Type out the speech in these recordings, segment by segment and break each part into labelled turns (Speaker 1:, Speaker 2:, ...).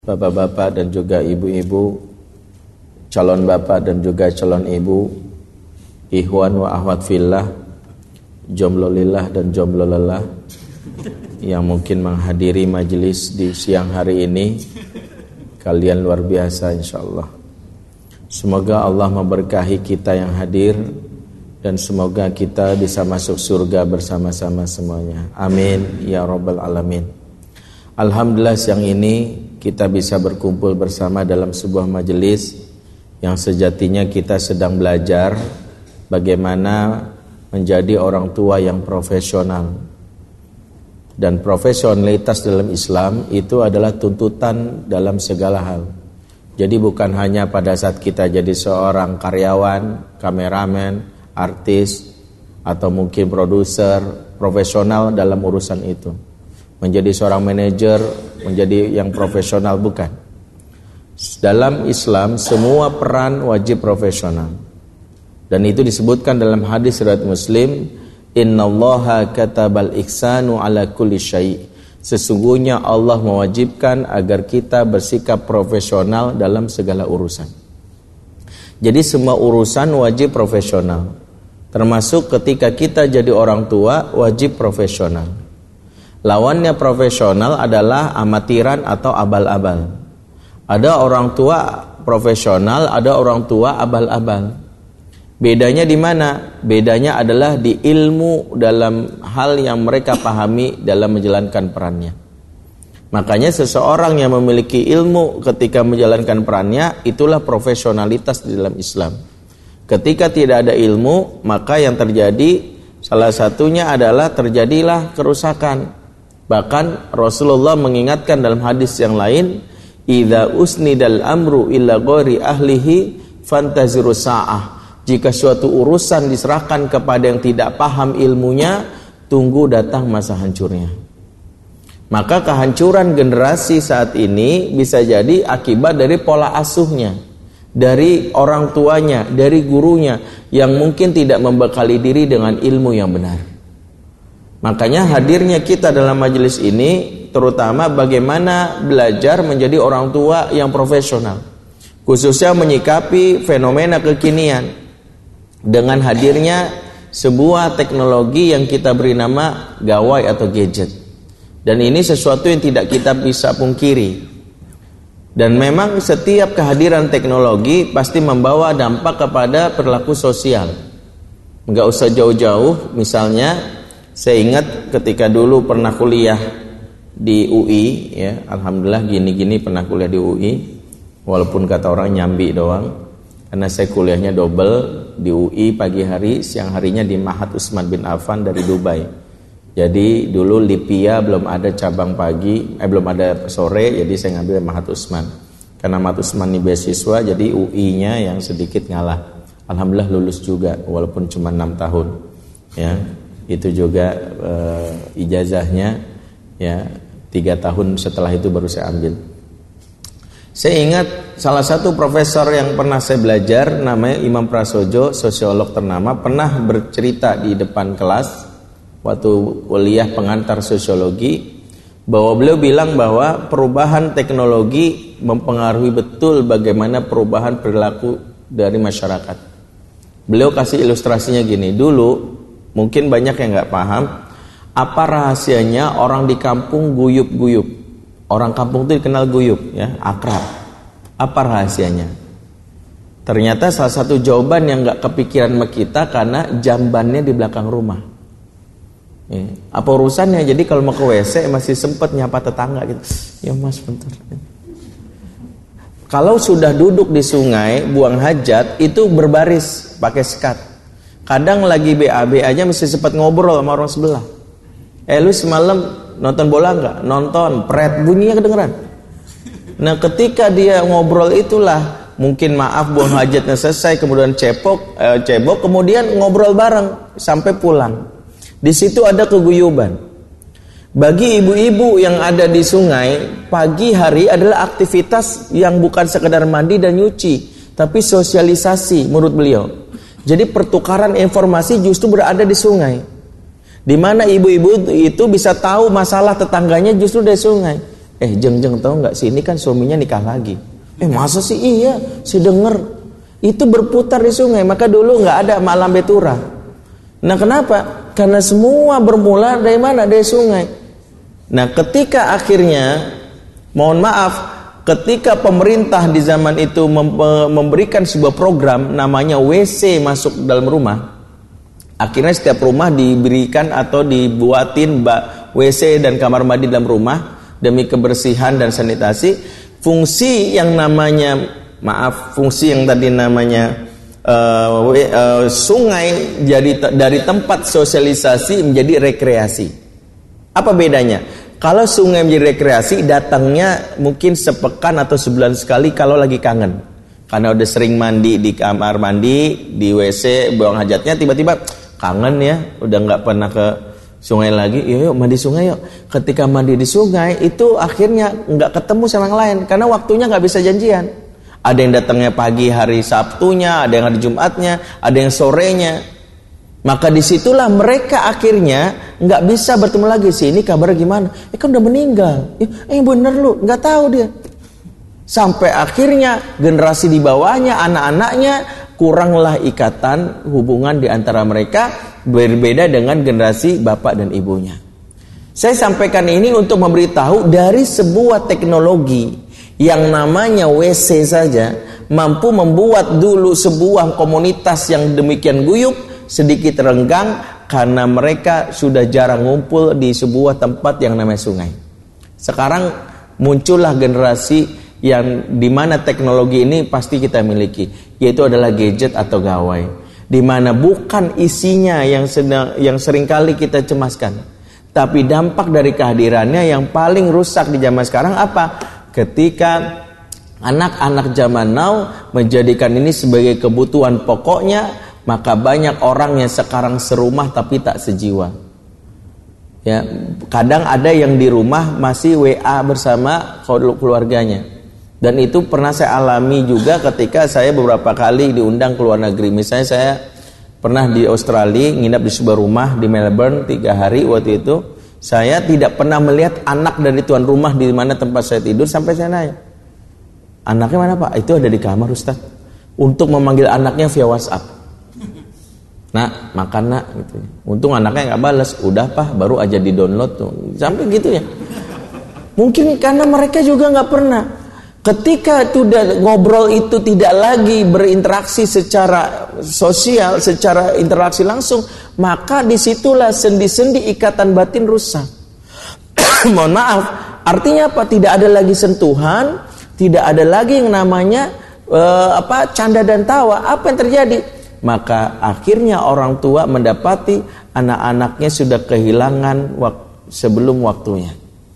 Speaker 1: Bapak-bapak dan juga ibu-ibu, calon bapak dan juga calon ibu, ikhwan wa akhwat fillah, jomblo lillah dan jomblo lelah yang mungkin menghadiri majelis di siang hari ini. Kalian luar biasa insyaallah. Semoga Allah memberkahi kita yang hadir dan semoga kita bisa masuk surga bersama-sama semuanya. Amin ya rabbal alamin. Alhamdulillah siang ini kita bisa berkumpul bersama dalam sebuah majelis yang sejatinya kita sedang belajar bagaimana menjadi orang tua yang profesional. Dan profesionalitas dalam Islam itu adalah tuntutan dalam segala hal. Jadi bukan hanya pada saat kita jadi seorang karyawan, kameramen, artis, atau mungkin produser, profesional dalam urusan itu. Menjadi seorang manajer, menjadi yang profesional, bukan. Dalam Islam semua peran wajib profesional. Dan itu disebutkan dalam hadis riwayat Muslim, innallaha katabal ihsanu ala kulli syai'. Sesungguhnya Allah mewajibkan agar kita bersikap profesional dalam segala urusan. Jadi semua urusan wajib profesional. Termasuk ketika kita jadi orang tua wajib profesional. Lawannya profesional adalah amatiran atau abal-abal. Ada orang tua profesional, ada orang tua abal-abal. Bedanya di mana? Bedanya adalah di ilmu dalam hal yang mereka pahami dalam menjalankan perannya. Makanya seseorang yang memiliki ilmu ketika menjalankan perannya, itulah profesionalitas di dalam Islam. Ketika tidak ada ilmu, maka yang terjadi salah satunya adalah terjadilah kerusakan. Bahkan Rasulullah mengingatkan dalam hadis yang lain, idza usnidal amru illa ghairi ahlihi fantaziru sa'ah. Jika suatu urusan diserahkan kepada yang tidak paham ilmunya, tunggu datang masa hancurnya. Maka kehancuran generasi saat ini bisa jadi akibat dari pola asuhnya, dari orang tuanya, dari gurunya yang mungkin tidak membekali diri dengan ilmu yang benar. Makanya hadirnya kita dalam majelis ini terutama bagaimana belajar menjadi orang tua yang profesional, khususnya menyikapi fenomena kekinian dengan hadirnya sebuah teknologi yang kita beri nama gawai atau gadget. Dan ini sesuatu yang tidak kita bisa pungkiri. Dan memang setiap kehadiran teknologi pasti membawa dampak kepada perilaku sosial. Enggak usah jauh-jauh, misalnya saya ingat ketika dulu pernah kuliah di UI, ya, alhamdulillah gini-gini pernah kuliah di UI, walaupun kata orang nyambi doang, karena saya kuliahnya double di UI pagi hari, siang harinya di Mahat Utsman bin Affan dari Dubai. Jadi dulu Lipia belum ada cabang pagi, belum ada sore, jadi saya ngambil Mahat Utsman. Karena Mahat Utsman ini beasiswa, jadi UI-nya yang sedikit ngalah. Alhamdulillah lulus juga, walaupun cuma 6 tahun, ya. Itu juga ijazahnya ya 3 tahun setelah itu baru saya ambil. Saya ingat salah satu profesor yang pernah saya belajar namanya Imam Prasojo, sosiolog ternama, pernah bercerita di depan kelas waktu kuliah pengantar sosiologi bahwa beliau bilang bahwa perubahan teknologi mempengaruhi betul bagaimana perubahan perilaku dari masyarakat. Beliau kasih ilustrasinya gini, dulu mungkin banyak yang nggak paham apa rahasianya orang di kampung guyup-guyup. Orang kampung itu dikenal guyup, ya, akrab. Apa rahasianya? Ternyata salah satu jawaban yang nggak kepikiran sama kita karena jambannya di belakang rumah. Ya. Apa urusannya? Jadi kalau mau ke WC masih sempat nyapa tetangga gitu. Ya mas bentar. Kalau sudah duduk di sungai buang hajat itu berbaris pakai sekat. Kadang lagi BAB aja mesti sempat ngobrol sama orang sebelah. Lu semalam nonton bola enggak? Nonton, pret, bunyinya kedengeran. Nah ketika dia ngobrol itulah mungkin maaf buang hajatnya selesai, kemudian cebok, kemudian ngobrol bareng sampai pulang. Di situ ada keguyuban. Bagi ibu-ibu yang ada di sungai, pagi hari adalah aktivitas yang bukan sekedar mandi dan nyuci, tapi sosialisasi menurut beliau. Jadi pertukaran informasi justru berada di sungai. Di mana ibu-ibu itu bisa tahu masalah tetangganya justru dari sungai. Jeng tahu nggak sih, ini kan suaminya nikah lagi. Masa sih? Iya, si denger. Itu berputar di sungai. Maka dulu nggak ada mak lambe turah. Nah kenapa? Karena semua bermula dari mana? Dari sungai. Nah ketika akhirnya, mohon maaf, ketika pemerintah di zaman itu memberikan sebuah program namanya WC masuk dalam rumah, akhirnya setiap rumah diberikan atau dibuatin WC dan kamar mandi dalam rumah demi kebersihan dan sanitasi. Fungsi yang namanya, fungsi yang tadi namanya sungai jadi dari tempat sosialisasi menjadi rekreasi. Apa bedanya? Kalau sungai menjadi rekreasi, datangnya mungkin sepekan atau sebulan sekali kalau lagi kangen. Karena udah sering mandi di kamar mandi, di WC, buang hajatnya, tiba-tiba kangen ya, udah nggak pernah ke sungai lagi, yuk mandi sungai yuk. Ketika mandi di sungai itu akhirnya nggak ketemu sama yang lain karena waktunya nggak bisa janjian. Ada yang datangnya pagi hari Sabtunya, ada yang hari Jumatnya, ada yang sorenya. Maka disitulah mereka akhirnya nggak bisa bertemu lagi. Sih ini kabar gimana? Kan udah meninggal. Bener lu, nggak tahu dia. Sampai akhirnya generasi di bawahnya, anak-anaknya kuranglah ikatan hubungan di antara mereka, berbeda dengan generasi bapak dan ibunya. Saya sampaikan ini untuk memberitahu dari sebuah teknologi yang namanya WC saja mampu membuat dulu sebuah komunitas yang demikian guyup sedikit renggang karena mereka sudah jarang ngumpul di sebuah tempat yang namanya sungai. Sekarang muncullah generasi yang dimana teknologi ini pasti kita miliki, yaitu adalah gadget atau gawai, dimana bukan isinya yang seringkali kita cemaskan, tapi dampak dari kehadirannya yang paling rusak di zaman sekarang apa? Ketika anak-anak zaman now menjadikan ini sebagai kebutuhan pokoknya, maka banyak orang yang sekarang serumah tapi tak sejiwa. Ya, kadang ada yang di rumah masih WA bersama keluarganya. Dan itu pernah saya alami juga ketika saya beberapa kali diundang ke luar negeri. Misalnya saya pernah di Australia, nginap di sebuah rumah di Melbourne 3 hari waktu itu. Saya tidak pernah melihat anak dari tuan rumah di mana tempat saya tidur sampai saya nanya, anaknya mana Pak? Itu ada di kamar Ustaz. Untuk memanggil anaknya via WhatsApp. Nah, makan nak gitu. Untung anaknya nggak balas. Udah Pak, baru aja di download tuh. Sampai gitu ya. Mungkin karena mereka juga nggak pernah. Ketika ngobrol itu tidak lagi berinteraksi secara sosial, secara interaksi langsung, maka disitulah sendi-sendi ikatan batin rusak. Mohon maaf, artinya apa? Tidak ada lagi sentuhan, tidak ada lagi yang namanya canda dan tawa. Apa yang terjadi? Maka akhirnya orang tua mendapati anak-anaknya sudah kehilangan sebelum waktunya.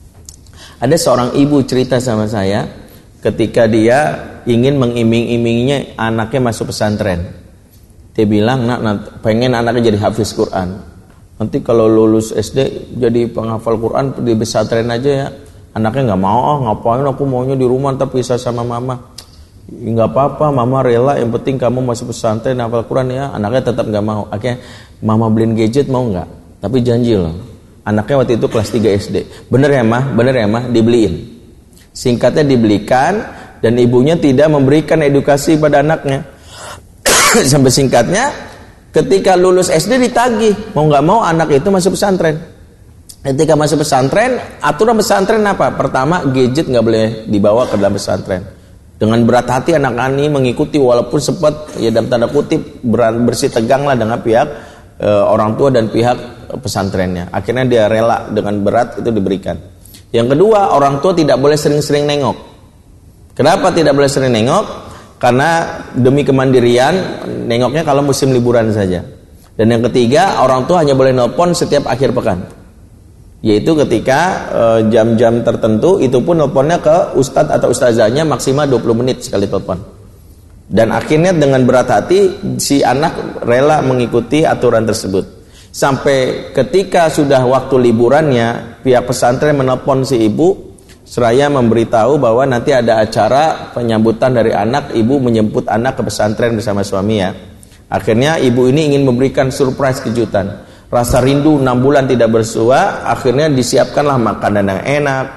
Speaker 1: Ada seorang ibu cerita sama saya, ketika dia ingin mengiming-iminginya anaknya masuk pesantren. Dia bilang, nak pengen anaknya jadi hafiz Quran. Nanti kalau lulus SD jadi penghafal Quran di pesantren aja ya. Anaknya nggak mau, ngapain aku maunya di rumah ntar pisah sama mama. Nggak apa-apa, mama rela, yang penting kamu masuk pesantren hafal Quran ya. Anaknya tetap nggak mau. Akhirnya mama beliin gadget mau nggak? Tapi janji loh. Anaknya waktu itu kelas 3 SD. Bener ya mah, dibeliin. Singkatnya dibelikan dan ibunya tidak memberikan edukasi pada anaknya. Sampai singkatnya ketika lulus SD ditagih, mau nggak mau anak itu masuk pesantren. Ketika masuk pesantren, aturan pesantren apa? Pertama, gadget nggak boleh dibawa ke dalam pesantren. Dengan berat hati anak-anak ini mengikuti walaupun sempat ya dalam tanda kutip bersih tegang lah dengan pihak orang tua dan pihak pesantrennya. Akhirnya dia rela dengan berat itu diberikan. Yang kedua, orang tua tidak boleh sering-sering nengok. Kenapa tidak boleh sering nengok? Karena demi kemandirian, nengoknya kalau musim liburan saja. Dan yang ketiga, orang tua hanya boleh nelpon setiap akhir pekan. Yaitu ketika jam-jam tertentu, itu pun nelponnya ke ustadz atau ustazahnya maksimal 20 menit sekali telepon. Dan akhirnya dengan berat hati, si anak rela mengikuti aturan tersebut. Sampai ketika sudah waktu liburannya, pihak pesantren menelpon si ibu seraya memberitahu bahwa nanti ada acara penyambutan dari anak. Ibu menjemput anak ke pesantren bersama suaminya. Akhirnya ibu ini ingin memberikan surprise kejutan. Rasa rindu 6 bulan tidak bersua, akhirnya disiapkanlah makanan yang enak,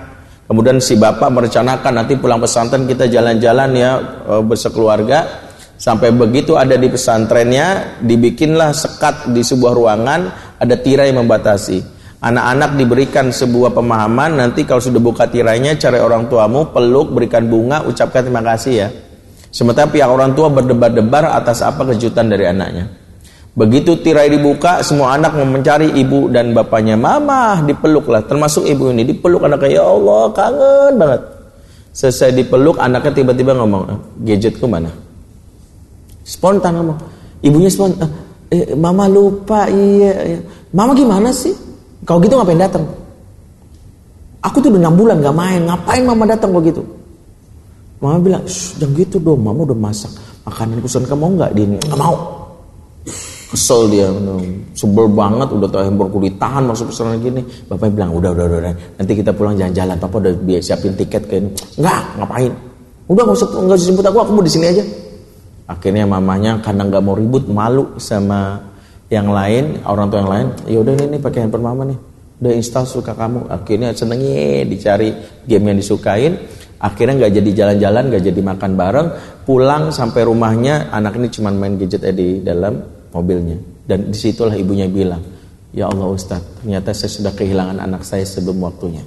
Speaker 1: Kemudian si bapak merencanakan nanti pulang pesantren kita jalan-jalan ya bersekeluarga. Sampai begitu ada di pesantrennya, dibikinlah sekat di sebuah ruangan, ada tirai membatasi. Anak-anak diberikan sebuah pemahaman, nanti kalau sudah buka tirainya, cari orang tuamu, peluk, berikan bunga, ucapkan terima kasih ya. Sementara pihak orang tua berdebar-debar atas apa kejutan dari anaknya. Begitu tirai dibuka, semua anak mau mencari ibu dan bapaknya. Mama, dipeluklah, termasuk ibu ini. Dipeluk anaknya, ya Allah, kangen banget. Selesai dipeluk, anaknya tiba-tiba ngomong, gadgetku mana? Spontan ngomong. Ibunya spontan, mama lupa, iya. Mama gimana sih? Kalau gitu ngapain datang? Aku tuh udah 6 bulan gak main, ngapain mama datang kalau gitu? Mama bilang, jangan gitu dong, mama udah masak makanan kesukaan kamu enggak? Dia nggak mau. Kesel dia, sebel banget, udah tahu handphone ditahan masuk pesantren gini. Bapaknya bilang, udah, nanti kita pulang jalan-jalan. Papa udah siapin tiket ke ini. Enggak, ngapain? Udah nggak usah jemput aku mau di sini aja. Akhirnya mamanya karena nggak mau ribut, malu sama yang lain, orang tua yang lain. Ya udah ini pakai handphone mama nih, udah install suka kamu. Akhirnya senengnya dicari game yang disukain. Akhirnya nggak jadi jalan-jalan, nggak jadi makan bareng. Pulang sampai rumahnya, anak ini cuma main gadget di dalam mobilnya. Dan disitulah ibunya bilang, ya Allah Ustadz, ternyata saya sudah kehilangan anak saya sebelum waktunya.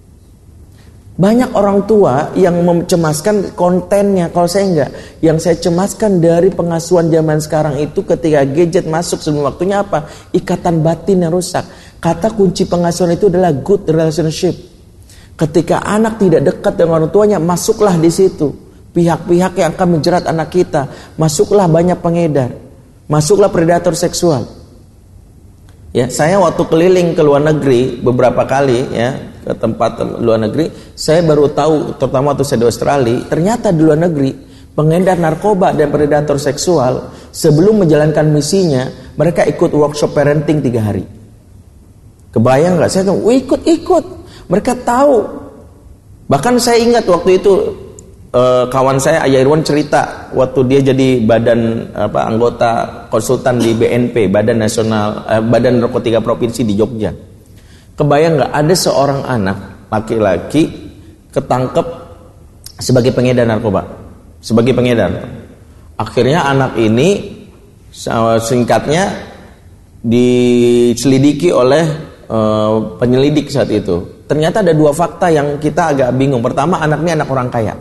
Speaker 1: Banyak orang tua yang mencemaskan kontennya, kalau saya enggak. Yang saya cemaskan dari pengasuhan zaman sekarang itu ketika gadget masuk sebelum waktunya apa? Ikatan batin yang rusak. Kata kunci pengasuhan itu adalah good relationship. Ketika anak tidak dekat dengan orang tuanya, masuklah di situ pihak-pihak yang akan menjerat anak kita. Masuklah banyak pengedar, masuklah predator seksual. Ya, saya waktu keliling ke luar negeri beberapa kali ya, ke tempat luar negeri, saya baru tahu, terutama waktu saya di Australia, ternyata di luar negeri pengedar narkoba dan predator seksual sebelum menjalankan misinya, mereka ikut workshop parenting 3 hari. Kebayang nggak? Saya tahu, ikut. Mereka tahu. Bahkan saya ingat waktu itu kawan saya Ayah Irwan cerita waktu dia jadi anggota konsultan di BNP, Badan Narkotika Provinsi di Jogja. Kebayang nggak, ada seorang anak laki-laki ketangkep sebagai pengedar narkoba, sebagai pengedar. Akhirnya anak ini singkatnya diselidiki oleh penyelidik saat itu. Ternyata ada 2 fakta yang kita agak bingung. Pertama, anak ini anak orang kaya.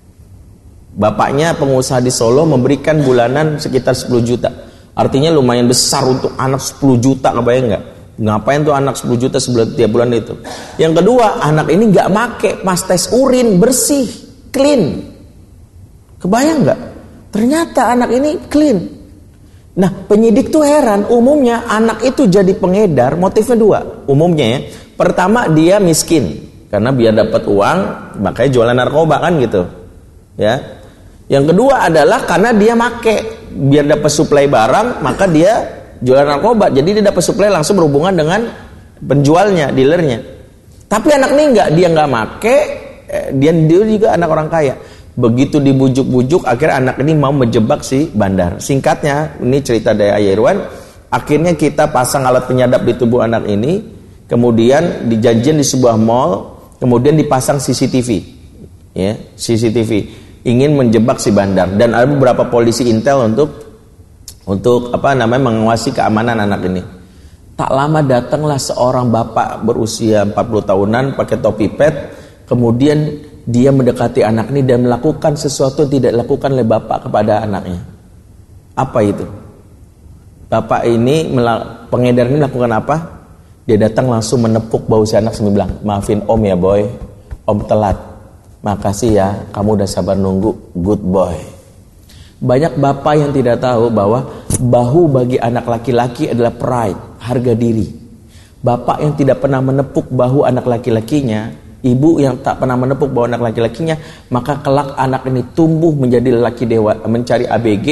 Speaker 1: Bapaknya pengusaha di Solo memberikan bulanan sekitar 10 juta. Artinya lumayan besar untuk anak 10 juta, kebayang nggak? Ngapain tuh anak 10 juta tiap bulan itu? Yang kedua, anak ini nggak make pas tes urin, bersih, clean. Kebayang nggak? Ternyata anak ini clean. Nah, penyidik tuh heran. Umumnya anak itu jadi pengedar motifnya 2. Umumnya ya. Pertama, dia miskin. Karena biar dapat uang, makanya jualan narkoba kan gitu. Ya. Yang kedua adalah karena dia make, biar dapat suplai barang, maka dia jualan narkoba. Jadi dia dapat suplai langsung berhubungan dengan penjualnya, dealernya. Tapi anak ini dia nggak make, dia juga anak orang kaya. Begitu dibujuk-bujuk, akhirnya anak ini mau menjebak si bandar. Singkatnya, ini cerita dari Ayah Irwan. Akhirnya kita pasang alat penyadap di tubuh anak ini, kemudian dijanjian di sebuah mall, kemudian dipasang CCTV, ya, CCTV, ingin menjebak si bandar. Dan ada beberapa polisi intel untuk mengawasi keamanan anak ini. Tak lama datanglah seorang bapak berusia 40 tahunan pakai topi pet, kemudian dia mendekati anak ini dan melakukan sesuatu yang tidak dilakukan oleh bapak kepada anaknya. Apa itu? Bapak ini, pengedar ini melakukan apa? Dia datang langsung menepuk bahu si anak sambil bilang, maafin om ya boy, om telat. Makasih ya, kamu udah sabar nunggu, good boy. Banyak bapak yang tidak tahu bahwa bahu bagi anak laki-laki adalah pride, harga diri. Bapak yang tidak pernah menepuk bahu anak laki-lakinya, ibu yang tak pernah menepuk bahu anak laki-lakinya, maka kelak anak ini tumbuh menjadi lelaki dewasa, menjadi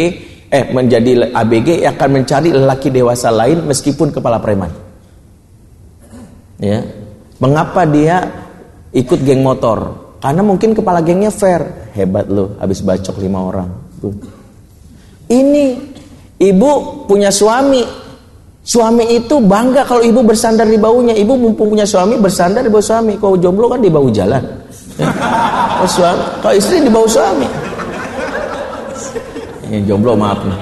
Speaker 1: ABG yang akan mencari lelaki dewasa lain meskipun kepala preman. Ya, mengapa dia ikut geng motor? Karena mungkin kepala gengnya fair. Hebat lu, habis bacok 5 orang. Ini ibu punya suami. Suami itu bangga kalau ibu bersandar di baunya. Ibu mumpung punya suami, bersandar di bawah suami. Kalau jomblo kan di bawah jalan. Oh, suami, kalau istri di bawah suami. Yang jomblo maaf nih.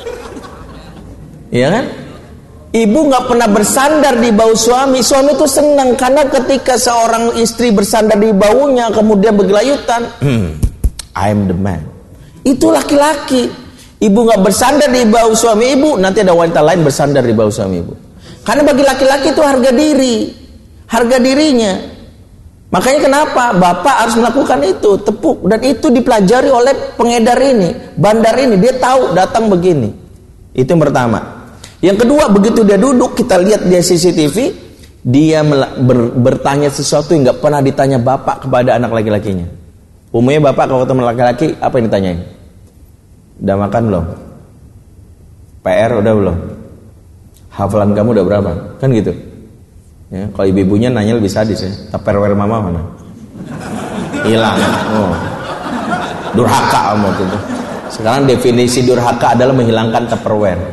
Speaker 1: Iya kan? Ibu nggak pernah bersandar di bau suami. Suami itu senang karena ketika seorang istri bersandar di baunya kemudian bergelayutan, I'm the man. Itu laki-laki. Ibu nggak bersandar di bau suami ibu, nanti ada wanita lain bersandar di bau suami ibu. Karena bagi laki-laki itu harga diri, harga dirinya. Makanya kenapa bapak harus melakukan itu, tepuk, dan itu dipelajari oleh pengedar ini, bandar ini. Dia tahu datang begini. Itu yang pertama. Yang kedua, begitu dia duduk, kita lihat dia CCTV, dia bertanya sesuatu yang nggak pernah ditanya bapak kepada anak laki-lakinya. Umumnya bapak kalau ketemu laki-laki, apa yang ditanyain? Udah makan belum? PR udah belum? Hafalan kamu udah berapa? Kan gitu. Ya, kalau ibu-ibunya nanya lebih sadis ya. Tupperware mama mana? Hilang. Oh. Durhaka kamu gitu. Sekarang definisi durhaka adalah menghilangkan Tupperware.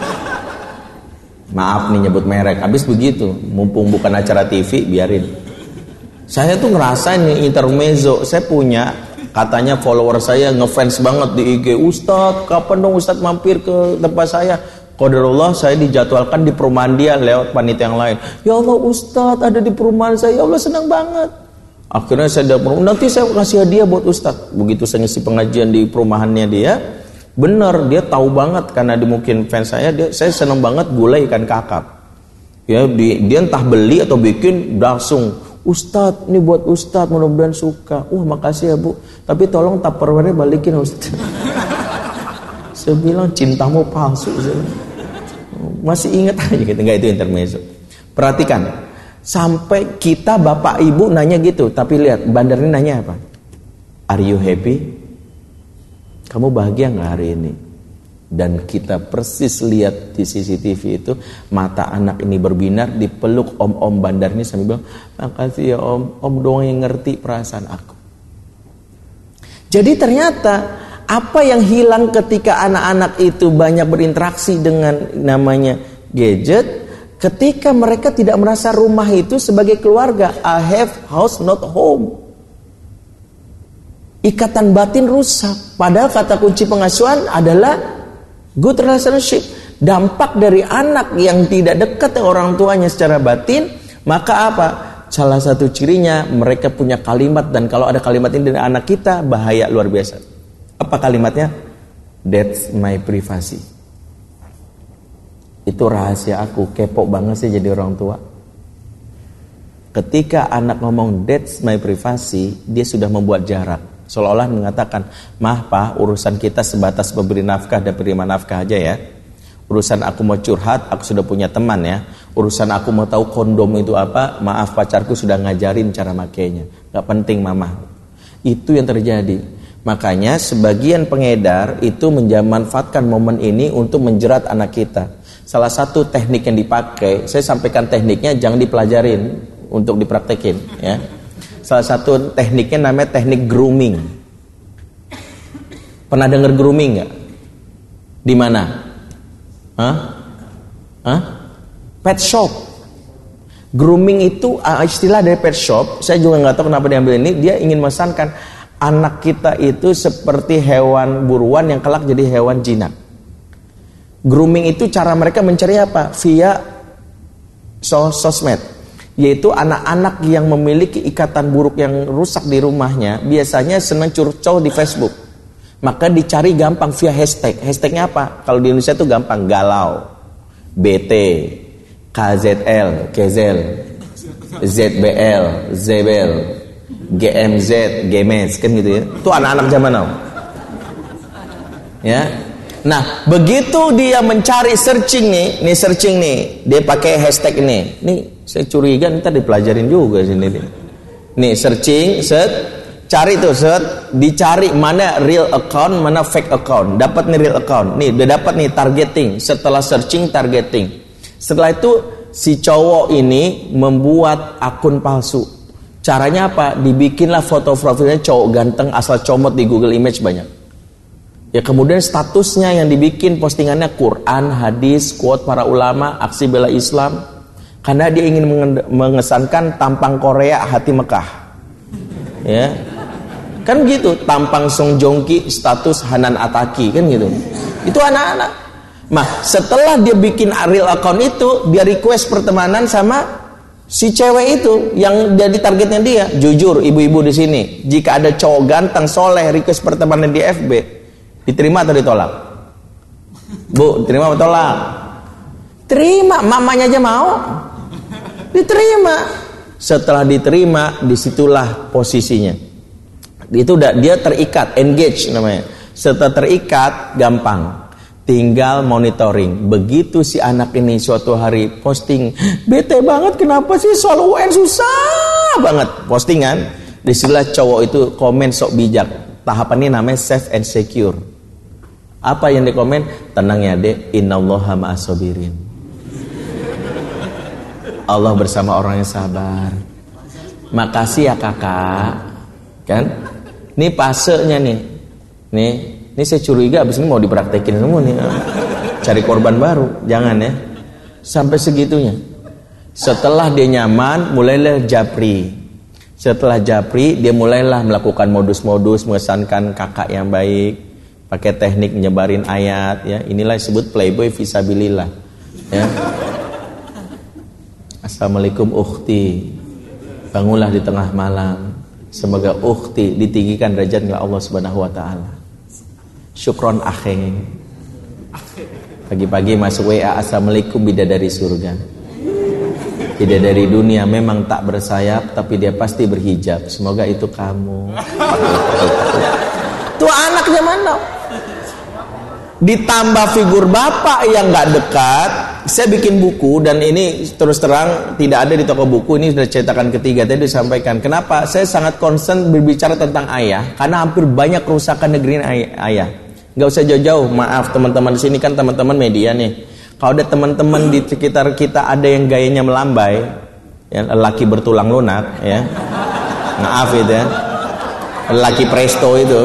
Speaker 1: Maaf nih nyebut merek. Habis begitu, mumpung bukan acara TV, biarin. Saya tuh ngerasain nih intermezzo. Saya punya, katanya follower saya ngefans banget di IG. Ustadz, kapan dong Ustadz mampir ke tempat saya? Qadarullah saya dijadwalkan di perumahan dia lewat panitia yang lain. Ya Allah Ustadz ada di perumahan saya. Ya Allah senang banget. Akhirnya saya dapat, nanti saya kasih hadiah buat Ustadz. Begitu saya ngisi pengajian di perumahannya dia, benar dia tahu banget karena dia mungkin fans saya. Saya senang banget gulai ikan kakap. Ya dia entah beli atau bikin langsung. Ustadz ini buat Ustadz mudah-mudahan suka. Makasih ya Bu. Tapi tolong Tupperware-nya balikin Ustadz. Saya bilang cintamu palsu. Masih ingat aja gitu, enggak itu intermezzo. Perhatikan, sampai kita bapak ibu nanya gitu, tapi lihat bandar ini nanya apa? Are you happy? Kamu bahagia nggak hari ini? Dan kita persis lihat di CCTV itu mata anak ini berbinar, dipeluk om bandar ini sambil bilang, makasih ya om doang yang ngerti perasaan aku. Jadi ternyata apa yang hilang ketika anak-anak itu banyak berinteraksi dengan namanya gadget, ketika mereka tidak merasa rumah itu sebagai keluarga. I have house not home. Ikatan batin rusak. Padahal kata kunci pengasuhan adalah good relationship. Dampak dari anak yang tidak dekat dengan orang tuanya secara batin, maka apa? Salah satu cirinya mereka punya kalimat, dan kalau ada kalimat ini dari anak kita bahaya luar biasa. Apa kalimatnya? That's my privacy. Itu rahasia aku. Kepo banget sih jadi orang tua. Ketika anak ngomong that's my privacy, dia sudah membuat jarak. Seolah-olah mengatakan, mah pak, urusan kita sebatas memberi nafkah dan penerima nafkah aja ya. Urusan aku mau curhat, aku sudah punya teman ya. Urusan aku mau tahu kondom itu apa, maaf pacarku sudah ngajarin cara makainya. Gak penting mama. Itu yang terjadi. Makanya sebagian pengedar itu memanfaatkan momen ini untuk menjerat anak kita. Salah satu teknik yang dipakai, saya sampaikan tekniknya, jangan dipelajarin untuk dipraktekin ya. Salah satu tekniknya namanya teknik grooming. Pernah dengar grooming nggak? Di mana? Pet shop. Grooming itu istilah dari pet shop. Saya juga nggak tahu kenapa diambil ini. Dia ingin memesankan anak kita itu seperti hewan buruan yang kelak jadi hewan jinak. Grooming itu cara mereka mencari apa? Via sosmed. Yaitu anak-anak yang memiliki ikatan buruk yang rusak di rumahnya biasanya senang curcol di Facebook. Maka dicari gampang via hashtag. Hashtagnya apa? Kalau di Indonesia itu gampang, galau, BT, KZL, Kezel, ZBL, Zebel, GMZ, Gemes, kan gitu ya. Itu anak-anak zaman now. Ya. Nah, begitu dia mencari searching nih, dia pakai hashtag ini. Nih, saya curiga ntar dipelajarin juga sini nih. Nih, searching, cari tuh, dicari mana real account, mana fake account. Dapat nih real account. Nih, udah dapat nih targeting. Setelah searching, targeting. Setelah itu si cowok ini membuat akun palsu. Caranya apa? Dibikinlah foto profilnya cowok ganteng asal comot di Google Image banyak. Ya kemudian statusnya yang dibikin postingannya Quran, hadis, quote para ulama, aksi bela Islam. Karena dia ingin mengesankan tampang Korea hati Mekah. Ya. Kan gitu, tampang Song Joong Ki, status Hanan Ataki, kan gitu. Itu anak-anak. Nah, setelah dia bikin real account itu, dia request pertemanan sama si cewek itu yang jadi targetnya dia. Jujur, ibu-ibu di sini, jika ada cowok ganteng, soleh, request pertemanan di FB, diterima atau ditolak? Bu, diterima atau tolak? Terima, mamanya aja mau. Diterima. Setelah diterima, disitulah posisinya. Itu udah dia terikat, engage namanya. Setelah terikat, gampang. Tinggal monitoring. Begitu si anak ini suatu hari posting, bete banget, kenapa sih soal UN susah banget, postingan. Disitulah cowok itu komen sok bijak. Tahapan ini namanya safe and secure. Apa yang dikomen? Tenang ya dek, innallaha ma'as-sabirin. Allah bersama orang yang sabar. Makasih ya kakak. Kan? Ini pasenya nih. Ini saya curiga abis ini mau dipraktekin semua nih. Cari korban baru, jangan ya. Sampai segitunya. Setelah dia nyaman, mulailah japri. Setelah japri, dia mulailah melakukan modus-modus mengesankan kakak yang baik, pakai teknik nyebarin ayat ya. Inilah disebut playboy fisabilillah. Ya. Assalamualaikum ukhti. Bangunlah di tengah malam. Semoga ukhti ditinggikan derajatnya Allah Subhanahu wa taala. Syukron akhi. Pagi-pagi masuk WA, assalamualaikum bidadari surga. Bidadari dunia memang tak bersayap, tapi dia pasti berhijab. Semoga itu kamu. Tuh anak zaman now. Ditambah figur bapak yang gak dekat. Saya bikin buku dan ini terus terang tidak ada di toko buku. Ini sudah cetakan ketiga tadi disampaikan. Kenapa? Saya sangat concern berbicara tentang ayah, karena hampir banyak kerusakan negeri ayah. Gak usah jauh-jauh. Maaf teman-teman di sini kan teman-teman media nih. Kalau ada teman-teman di sekitar kita ada yang gayanya melambai, ya, lelaki bertulang lunak, ya. Maaf itu ya. Lelaki presto itu.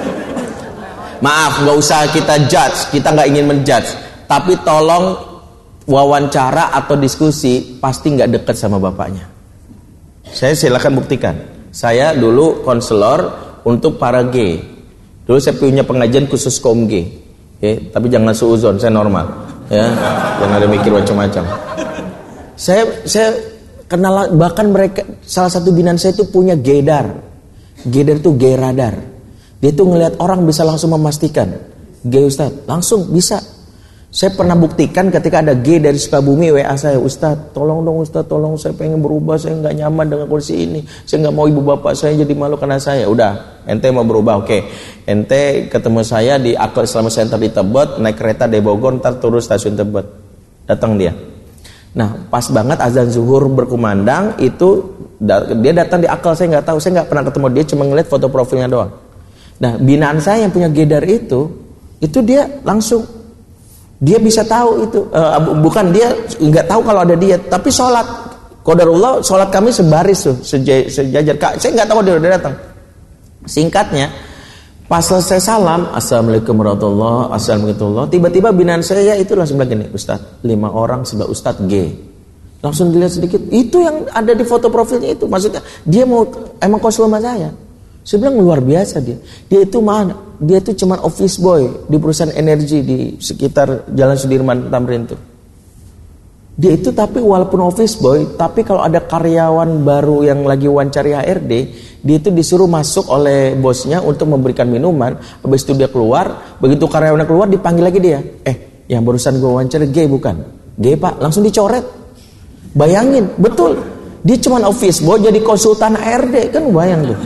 Speaker 1: Maaf, gak usah kita judge. Kita gak ingin menjudge. Tapi tolong wawancara atau diskusi pasti gak dekat sama bapaknya. Saya silakan buktikan. Saya dulu konselor untuk para gay. Dulu saya punya pengajian khusus kaum gay. Tapi jangan suuzon, saya normal. Ya, jangan ada mikir macam-macam. Saya kenal, bahkan mereka, salah satu binaan saya itu punya gaydar. Gaydar itu gay radar. Dia tuh ngelihat orang bisa langsung memastikan gay Ustaz, langsung bisa. Saya pernah buktikan ketika ada gay dari Sukabumi WA saya, Ustaz, tolong dong Ustaz, tolong saya pengen berubah, saya nggak nyaman dengan kondisi ini, saya nggak mau ibu bapak saya jadi malu karena saya. Udah, ente mau berubah, oke. Ente ketemu saya di Akal Islamic Center di Tebet, naik kereta dari Bogor, ntar turun stasiun Tebet. Datang dia. Nah, pas banget azan zuhur berkumandang, itu dia datang di Akal, saya nggak tahu, saya nggak pernah ketemu dia, cuma ngeliat foto profilnya doang. Nah, binaan saya yang punya gedar itu dia langsung, dia bisa tahu itu, bukan dia nggak tahu kalau ada dia, tapi sholat, qadarullah sholat kami sebaris tuh, sejajar. Saya nggak tahu dia udah datang. Singkatnya, pas selesai salam, assalamualaikum warahmatullahi wabarakatuh, tiba-tiba binaan saya itu langsung bilang gini, Ustaz, 5 orang sebelah Ustaz gay. Langsung dilihat sedikit, itu yang ada di foto profilnya itu, maksudnya dia mau emang konsul sama saya. Saya bilang luar biasa dia. Dia itu mana? Dia itu cuma office boy di perusahaan energi di sekitar Jalan Sudirman Tamrin tuh. Dia itu tapi walaupun office boy, tapi kalau ada karyawan baru yang lagi wawancari HRD, dia itu disuruh masuk oleh bosnya untuk memberikan minuman. Habis itu dia keluar, begitu karyawannya keluar dipanggil lagi dia. Yang barusan gue wawancari gay bukan? Gay pak, langsung dicoret. Bayangin, betul. Dia cuma office boy jadi konsultan HRD, kan bayang tuh.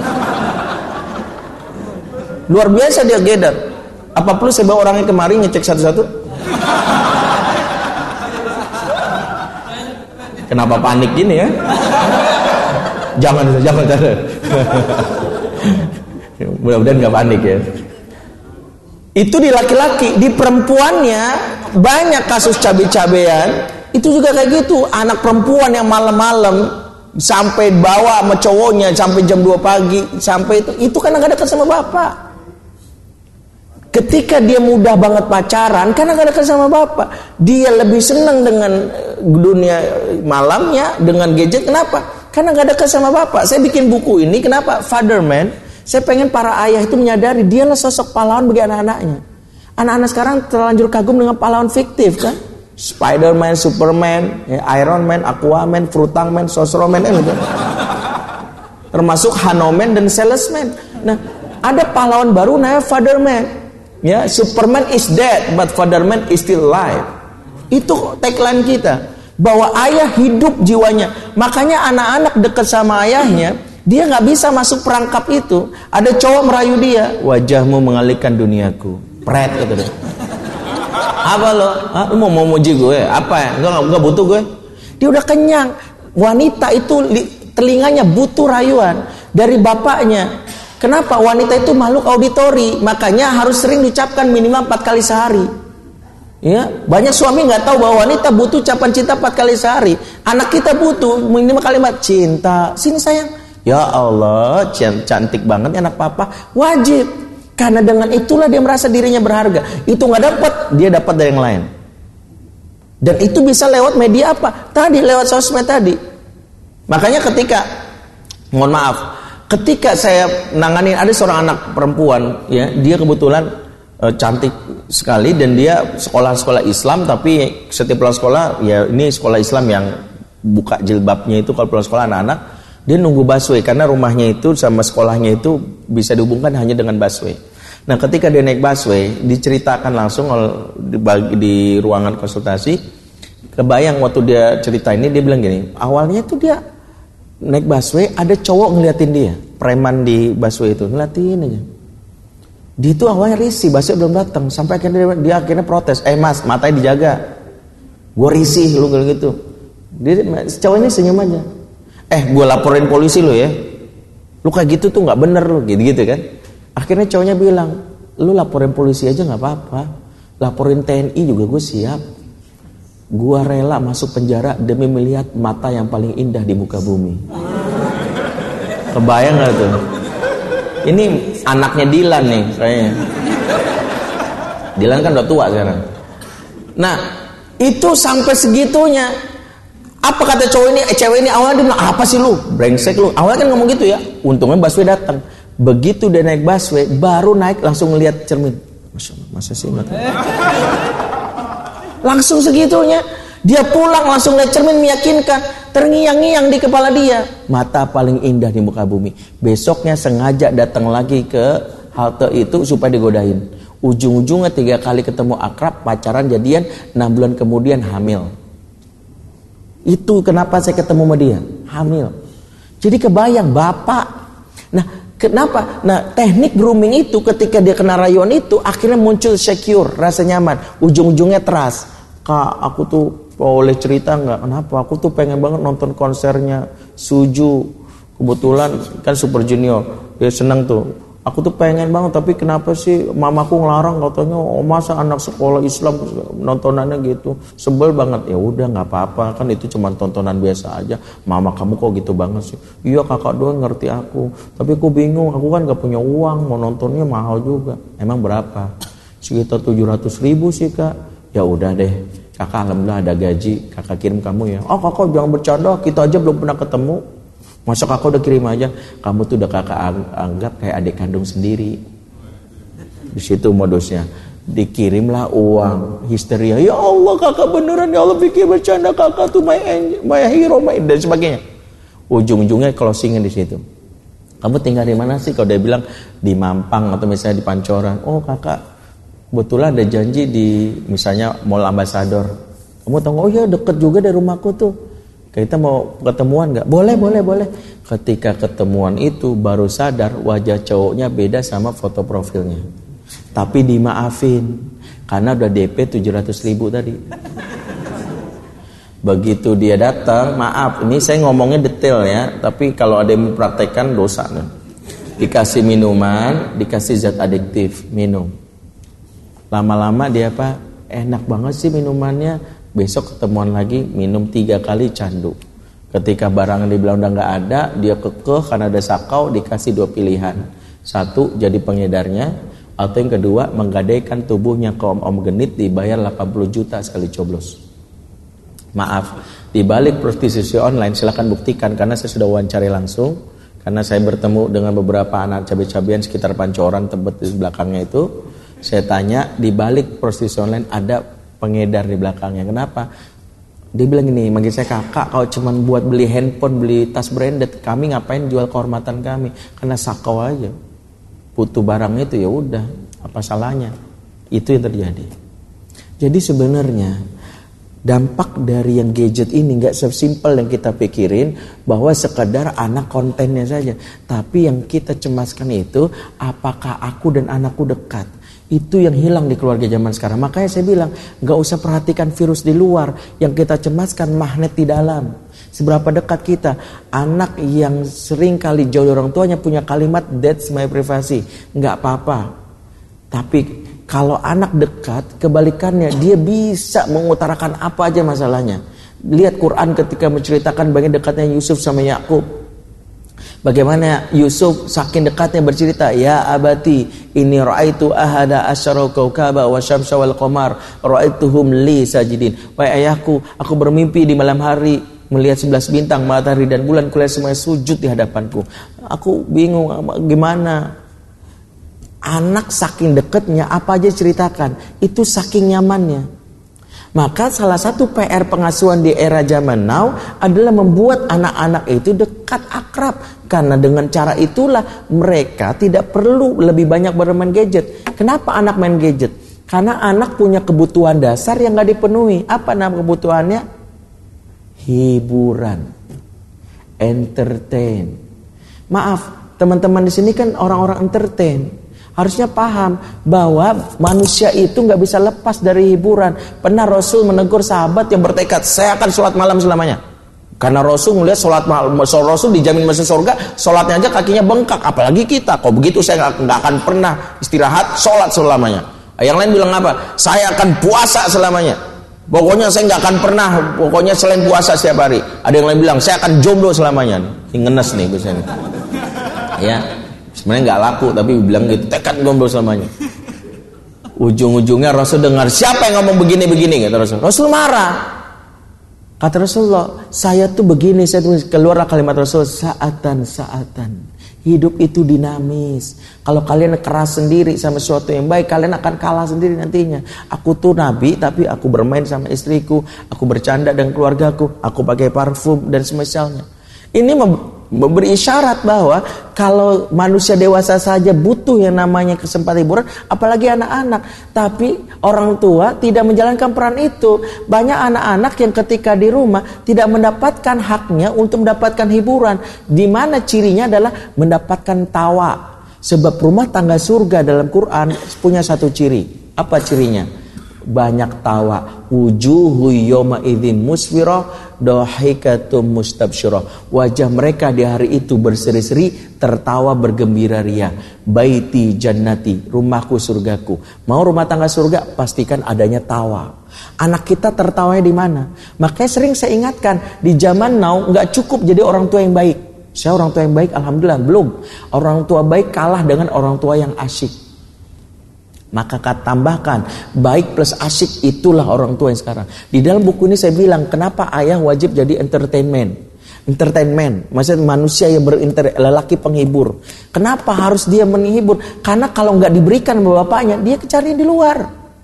Speaker 1: Luar biasa dia gedar. Apa perlu saya bawa orangnya kemari ngecek satu-satu? Kenapa panik gini ya? Jangan. Mudah-mudahan nggak panik ya. Itu di laki-laki, di perempuannya banyak kasus cabe-cabean. Itu juga kayak gitu. Anak perempuan yang malam-malam sampai bawa sama cowoknya sampai jam 2 pagi, sampai itu kan nggak dekat sama bapak. Ketika dia mudah banget pacaran, karena gak dekat sama bapak, dia lebih senang dengan dunia malamnya, dengan gadget. Kenapa? Karena gak dekat sama bapak. Saya bikin buku ini, kenapa? Fatherman. Saya pengen para ayah itu menyadari dialah sosok pahlawan bagi anak-anaknya. Anak-anak sekarang terlanjur kagum dengan pahlawan fiktif kan? Spider-Man, Superman, Iron Man, Aquaman, Frutangman, Sosroman gitu. Termasuk Hanoman dan Salesman. Nah, ada pahlawan baru namanya Fatherman. Ya, Superman is dead but Fatherman is still alive. Itu tagline kita. Bahwa ayah hidup jiwanya. Makanya anak-anak dekat sama ayahnya, dia nggak bisa masuk perangkap itu. Ada cowok merayu dia, wajahmu mengalihkan duniaku. Pret gitu deh. Apa lo? Lu mau muji gue? Apa ya? Enggak butuh gue. Dia udah kenyang. Wanita itu telinganya butuh rayuan dari bapaknya. Kenapa? Wanita itu makhluk auditori, makanya harus sering diucapkan minimal 4 kali sehari. Ya, banyak suami nggak tahu bahwa wanita butuh ucapan cinta 4 kali sehari. Anak kita butuh minimal kalimat cinta. Sini sayang. Ya Allah, cantik banget anak papa. Wajib. Karena dengan itulah dia merasa dirinya berharga. Itu nggak dapat, dia dapat dari yang lain. Dan itu bisa lewat media apa? Tadi lewat sosmed tadi. Makanya ketika saya nanganin ada seorang anak perempuan, ya, dia kebetulan cantik sekali dan dia sekolah Islam, tapi setiap pulang sekolah, ya ini sekolah Islam yang buka jilbabnya itu kalau pulang sekolah anak-anak, dia nunggu busway karena rumahnya itu sama sekolahnya itu bisa dihubungkan hanya dengan busway. Nah, ketika dia naik busway, diceritakan langsung di ruangan konsultasi, kebayang waktu dia cerita ini, dia bilang gini, awalnya itu dia naik busway, ada cowok ngeliatin dia, preman di busway itu, ngeliatin aja. Dia itu awalnya risih, busway belum datang, sampai akhirnya dia protes, mas, matanya dijaga, gue risih lu kayak gitu. Dia cowok ini senyum aja, gue laporin polisi lu ya, lu kayak gitu tuh nggak bener lu, gitu kan. Akhirnya cowoknya bilang, lu laporin polisi aja nggak apa-apa, laporin TNI juga gue siap. Gua rela masuk penjara demi melihat mata yang paling indah di muka bumi. Kebayang gak tuh? Ini anaknya Dilan nih kayaknya. Dilan kan udah tua sekarang. Nah, itu sampai segitunya. Apa kata cewek ini awalnya dia bilang, apa sih lu? Brengsek lu. Awalnya kan ngomong gitu ya. Untungnya busway datang. Begitu dia naik busway, baru naik langsung ngeliat cermin. Masya Allah, masa sih mata? Langsung segitunya. Dia pulang langsung lihat cermin, meyakinkan, terngiang-ngiang di kepala dia, mata paling indah di muka bumi. Besoknya sengaja datang lagi ke halte itu supaya digodain. Ujung-ujungnya 3 kali ketemu akrab, pacaran, jadian, 6 bulan kemudian hamil. Itu kenapa saya ketemu sama dia, hamil. Jadi kebayang bapak. Nah, kenapa? Nah, teknik grooming itu ketika dia kena rayuan itu akhirnya muncul secure, rasa nyaman. Ujung-ujungnya trust. Kak, aku tuh boleh cerita nggak? Kenapa? Aku tuh pengen banget nonton konsernya Suju. Kebetulan kan Super Junior. Dia seneng tuh. Aku tuh pengen banget, tapi kenapa sih mamaku ngelarang, katanya, oh masa anak sekolah Islam nontonannya gitu. Sebel banget. Ya udah nggak apa-apa, kan itu cuma tontonan biasa aja. Mama kamu kok gitu banget sih? Iya kakak doang ngerti aku. Tapi aku bingung, aku kan nggak punya uang, mau nontonnya mahal juga. Emang berapa? Sekitar 700.000 sih kak. Ya udah deh, kakak alhamdulillah ada gaji, kakak kirim kamu ya. Oh kakak jangan bercanda, kita aja belum pernah ketemu. Masa kakak udah kirim aja? Kamu tuh udah kakak anggap kayak adik kandung sendiri. Di situ modusnya. Dikirimlah uang, histeria. Ya Allah kakak beneran, ya Allah pikir bercanda, kakak tuh my hero, dan sebagainya. Ujung-ujungnya closingnya di situ. Kamu tinggal di mana sih? Kalau dia bilang di Mampang atau misalnya di Pancoran. Oh kakak, betulan ada janji di misalnya Mall Ambassador. Kamu tahu? Oh ya deket juga dari rumahku tuh. Kita mau ketemuan nggak? Boleh. Ketika ketemuan itu baru sadar wajah cowoknya beda sama foto profilnya. Tapi dimaafin karena udah DP 700.000 tadi. Begitu dia datang, maaf, ini saya ngomongnya detail ya. Tapi kalau ada yang mempraktekkan dosa nih. Dikasih minuman, dikasih zat adiktif, minum. Lama-lama dia apa? Enak banget sih minumannya. Besok ketemuan lagi, minum 3 kali candu. Ketika barang yang dibilang udah gak ada, dia kekeh karena ada sakau, dikasih 2 pilihan. 1, jadi pengedarnya. Atau yang kedua, menggadaikan tubuhnya ke om-om genit, dibayar 80 juta sekali coblos. Maaf, di balik prostitusi online silahkan buktikan, karena saya sudah wawancari langsung, karena saya bertemu dengan beberapa anak cabai-cabian sekitar Pancoran, tempat di belakangnya itu. Saya tanya, di balik prostitusi online ada pengedar di belakangnya. Kenapa? Dia bilang gini, manggil saya kakak, kalau cuma buat beli handphone, beli tas branded, kami ngapain jual kehormatan kami? Karena sakau aja, butuh barang itu ya udah, apa salahnya? Itu yang terjadi. Jadi sebenarnya dampak dari yang gadget ini gak sesimpel yang kita pikirin, bahwa sekadar anak kontennya saja. Tapi yang kita cemaskan itu, apakah aku dan anakku dekat? Itu yang hilang di keluarga zaman sekarang. Makanya saya bilang, gak usah perhatikan virus di luar, yang kita cemaskan magnet di dalam. Seberapa dekat kita. Anak yang sering kali jauh dari orang tuanya punya kalimat that's my privacy, gak apa-apa. Tapi kalau anak dekat, kebalikannya, dia bisa mengutarakan apa aja masalahnya. Lihat Quran ketika menceritakan bagaimana dekatnya Yusuf sama Yakub. Bagaimana Yusuf saking dekatnya bercerita, ya abati, inni ra'aitu ahada asyara kaukaba wa syamsa wal qamar, ra'aituhum li sajidin. Wahai ayahku, aku bermimpi di malam hari melihat 11 bintang, matahari dan bulan, kulihat semuanya sujud di hadapanku. Aku bingung gimana. Anak saking dekatnya apa aja ceritakan, itu saking nyamannya. Maka salah satu PR pengasuhan di era zaman now adalah membuat anak-anak itu dekat, akrab. Karena dengan cara itulah mereka tidak perlu lebih banyak bermain gadget. Kenapa anak main gadget? Karena anak punya kebutuhan dasar yang gak dipenuhi. Apa nama kebutuhannya? Hiburan, entertain. Maaf, teman-teman di sini kan orang-orang entertain. Harusnya paham bahwa manusia itu gak bisa lepas dari hiburan. Pernah Rasul menegur sahabat yang bertekad, saya akan sholat malam selamanya. Karena Rasul melihat sholat malam, Rasul dijamin masuk surga, sholatnya aja kakinya bengkak. Apalagi kita, kok begitu saya gak akan pernah istirahat, sholat selamanya. Yang lain bilang apa? Saya akan puasa selamanya. Pokoknya saya gak akan pernah, pokoknya selain puasa setiap hari. Ada yang lain bilang, saya akan jomblo selamanya. Ini ngenes nih biasanya. Ya. Sebenarnya nggak laku, tapi bilang gitu, tekad jomblo selamanya. Ujung-ujungnya Rasul dengar, siapa yang ngomong begini-begini? Kata Rasul. Rasul marah. Kata Rasulullah, saya tuh begini, saya tuh keluarlah kalimat Rasul, saatan. Hidup itu dinamis. Kalau kalian keras sendiri sama sesuatu yang baik, kalian akan kalah sendiri nantinya. Aku tuh nabi, tapi aku bermain sama istriku, aku bercanda dengan keluargaku, aku pakai parfum dan semisalnya. Ini memberi isyarat bahwa kalau manusia dewasa saja butuh yang namanya kesempatan hiburan, apalagi anak-anak. Tapi orang tua tidak menjalankan peran itu. Banyak anak-anak yang ketika di rumah tidak mendapatkan haknya untuk mendapatkan hiburan. Di mana cirinya adalah mendapatkan tawa. Sebab rumah tangga surga dalam Quran punya satu ciri. Apa cirinya? Banyak tawa. Wujuhu yawma idzin musfirah dhahikatum mustabsyirah. Wajah mereka di hari itu berseri-seri, tertawa bergembira ria. Baiti jannati, rumahku surgaku. Mau rumah tangga surga, pastikan adanya tawa. Anak kita tertawanya di mana? Makanya sering saya ingatkan, di zaman now nggak cukup jadi orang tua yang baik. Saya orang tua yang baik, alhamdulillah belum. Orang tua baik kalah dengan orang tua yang asyik. Maka tambahkan, baik plus asyik itulah orang tua yang sekarang. Di dalam buku ini saya bilang, kenapa ayah wajib jadi entertainment, maksudnya manusia yang lelaki penghibur. Kenapa harus dia menghibur? Karena kalau nggak diberikan sama bapaknya, dia cari di luar.